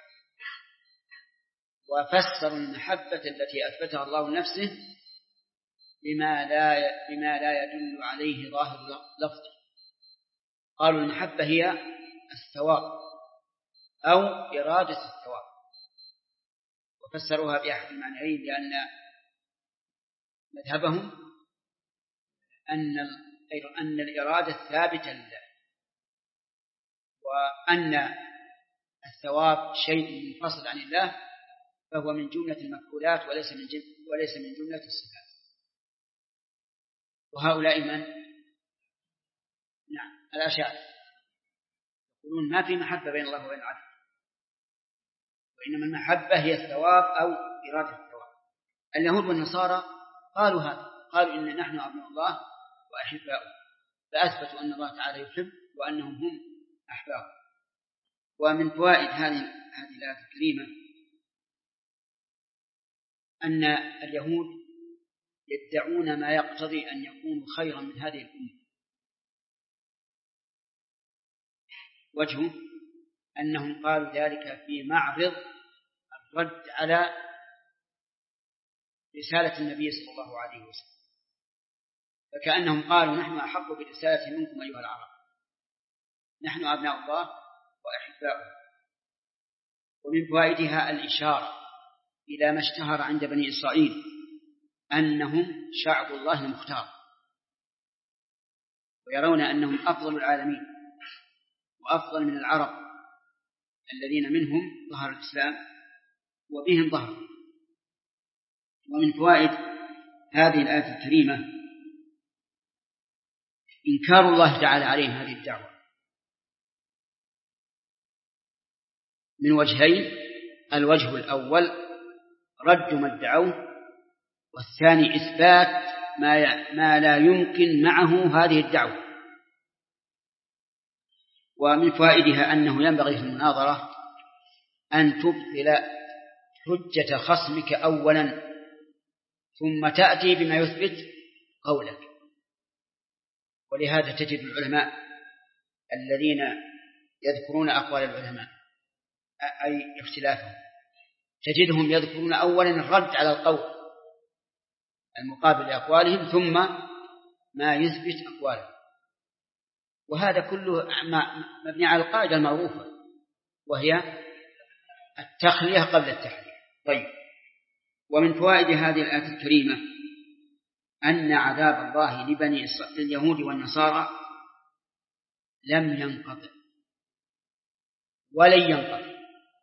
Speaker 1: وفسروا المحبة التي أثبتها الله لنفسه بما لا يدل عليه ظاهر لفظه. قالوا المحبة هي الثواب أو إرادة الثواب، وفسروها بأحد المعنيين، لأن مذهبهم أن الإرادة ثابتة لله، وأن الثواب شيء منفصل عن الله، فهو من جملة المفعولات وليس من جملة الصفات. وهؤلاء من؟ نعم الأشاعرة يقولون ما في محبة بين الله وبين العبد، وإنما المحبة هي الثواب أو إرادة الثواب. اليهود والنصارى قالوا هذا، قالوا إن نحن أبناء الله وأحباؤه، فأثبتوا أن الله تعالى يحب وأنهم هم أحباؤه. ومن فوائد هذه الآية الكريمة أن اليهود يدعون ما يقتضي أن يكون خيرا من هذه الأمة. وجهه أنهم قالوا ذلك في معرض الرد على رسالة النبي صلى الله عليه وسلم، فكأنهم قالوا نحن أحق بالرسالة منكم أيها العرب، نحن أبناء الله وأحباؤه. ومن فوائدها الإشارة إلى ما اشتهر عند بني إسرائيل أنهم شعب الله المختار، ويرون أنهم أفضل العالمين، وأفضل من العرب الذين منهم ظهر الإسلام وبهم ظهر. ومن فوائد هذه الآية الكريمة إنكار الله تعالى عليهم هذه الدعوة من وجهين: الوجه الأول رد ما ادعوه، والثاني إثبات ما لا يمكن معه هذه الدعوة. ومن فوائدها أنه ينبغي في المناظرة أن تبطل حجة خصمك أولا ثم تأتي بما يثبت قولك. ولهذا تجد العلماء الذين يذكرون أقوال العلماء أي اختلافهم، تجدهم يذكرون أولا الرد على القول المقابل لأقوالهم ثم ما يثبت أقوالهم. وهذا كله مبني على القاعدة المعروفة وهي التخلية قبل التحلية. طيب، ومن فوائد هذه الآية الكريمة أن عذاب الله لبني اليهود والنصارى لم ينقطع ولن ينقطع،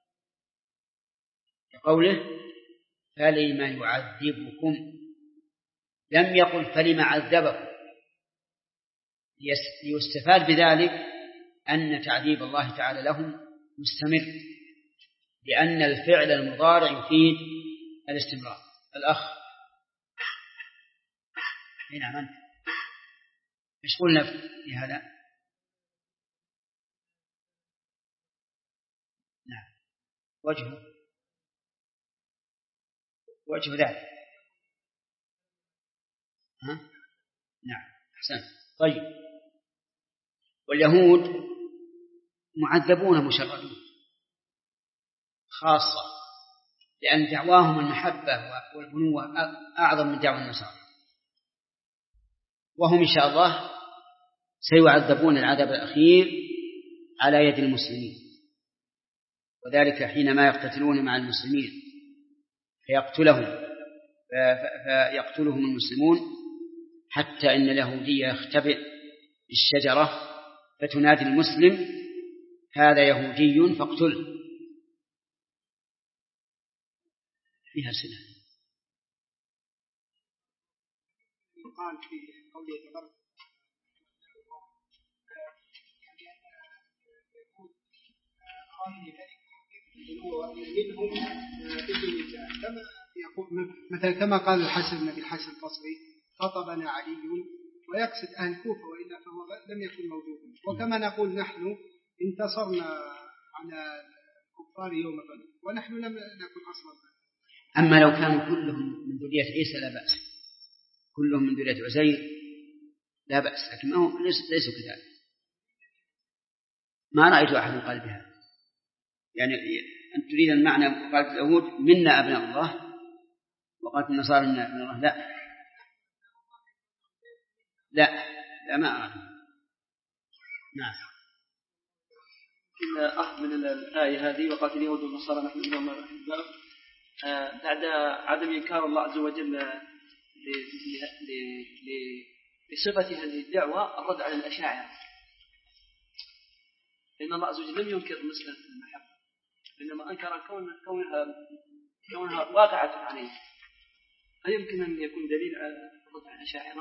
Speaker 1: لقوله فلم يعذبكم، لم يقل فلم عذبكم، ليستفاد بذلك أن تعذيب الله تعالى لهم مستمر، لأن الفعل المضارع يفيد الاستمرار. الأخ نعم، أنت إيش قلنا في هذا؟ نعم، وجه ذلك. نعم، أحسن. طيب، واليهود معذبون مشردون خاصة، لأن دعواهم المحبة والبنوة أعظم من دعوى النصارى، وهم إن شاء الله سيعذبون العذاب الأخير على يد المسلمين، وذلك حينما يقتتلون مع المسلمين فيقتلهم المسلمون، حتى إن اليهودية يختبئ الشجرة فتنادي المسلم هذا يهودي فاقتله. فيها سنة
Speaker 3: قال في قوله تبارك مثلا كما قال الحسن بن الحسن البصري خطبنا علي، ويقصد أهل الكوفة، وإلا فهو لم يكن موجودا. وكما نقول نحن انتصرنا على الكفار يوم بدر ونحن لم نكن أصلا.
Speaker 1: أما لو كانوا كلهم من ذرية عيسى لا بأس، كلهم من ذرية عزير لا بأس، لكن ليسوا كذلك. ما رأيت أحد قال بها، يعني أن تريد المعنى قالت اليهود منا أبناء الله وقالت النصارى منا أبناء الله. لا ما أعلم. نعم.
Speaker 4: كنا أخذ من الآية هذه وقالت اليهود والنصارى نحن اليوم أحباء، بعد عدم إنكار الله عز وجل لصفة هذه الدعوة الرد على الأشاعرة، لأن الله عز وجل لم ينكر مسألة المحبة، إنما أنكر كونها واقعة عليه. هل يمكن أن يكون دليل على الرد على الأشاعرة؟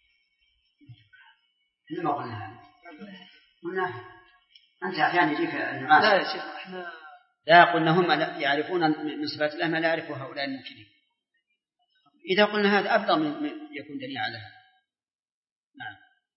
Speaker 1: إنما قلنا أنت أحيانا يجيك النعاس.
Speaker 4: لا يا شيخ، إحنا
Speaker 1: لا قلنا هم يعرفون من صفات الله ما لا يعرفه هؤلاء المنكرين. إذا قلنا هذا أبلغ من يكون دليل على هذا. نعم.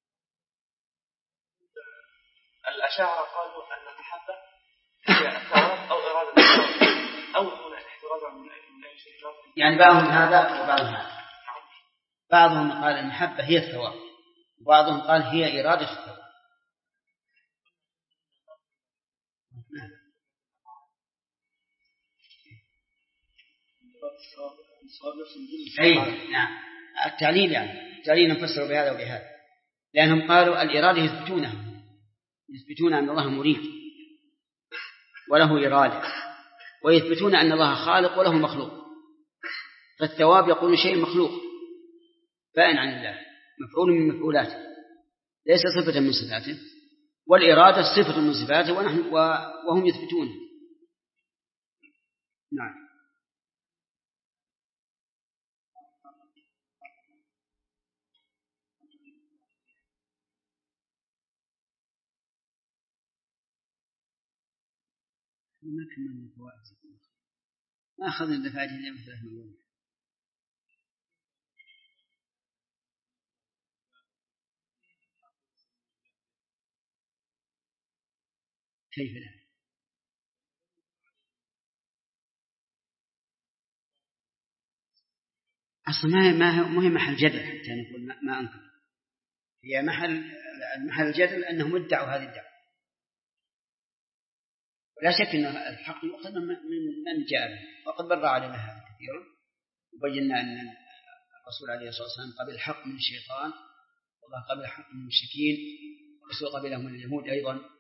Speaker 4: الأشاعرة قالوا أن المحبة هي الثواب أو إرادة الثواب أو هنا الاحتراز من أي شيء،
Speaker 1: يعني بعضهم هذا وبعضهم هذا. بعضهم قال المحبة هي الثواب، وبعضهم قال هي إرادة الثواب. أي نعم، التعليل يعني التعليل نفسر بهذا وبهذا، لأنهم قالوا الإرادة يثبتون أن الله مريد وله إرادة، ويثبتون أن الله خالق وله مخلوق. فالثواب يقول شيء مخلوق بائن عن الله، مفعول من مفعولاته، ليس صفة من صفاته. والإرادة صفة من صفاته وهم يثبتون. نعم. ما كملنا الفوائد، ما أخذنا الدفعات إلا مثل الموضوع. كيف لا؟ أصلا ما هي محل جدل حتى نقول ما أنكر، هي محل الجدل أنهم ادعوا هذه الدعوة، ولا شك أن الحق يؤخذ من جاء به، وقد بر علينا هذا كثيرا، وبينا أن الرسول عليه الصلاة والسلام قبل الحق من الشيطان، والله قبل الحق من المشركين، والرسول قبله من اليهود أيضا،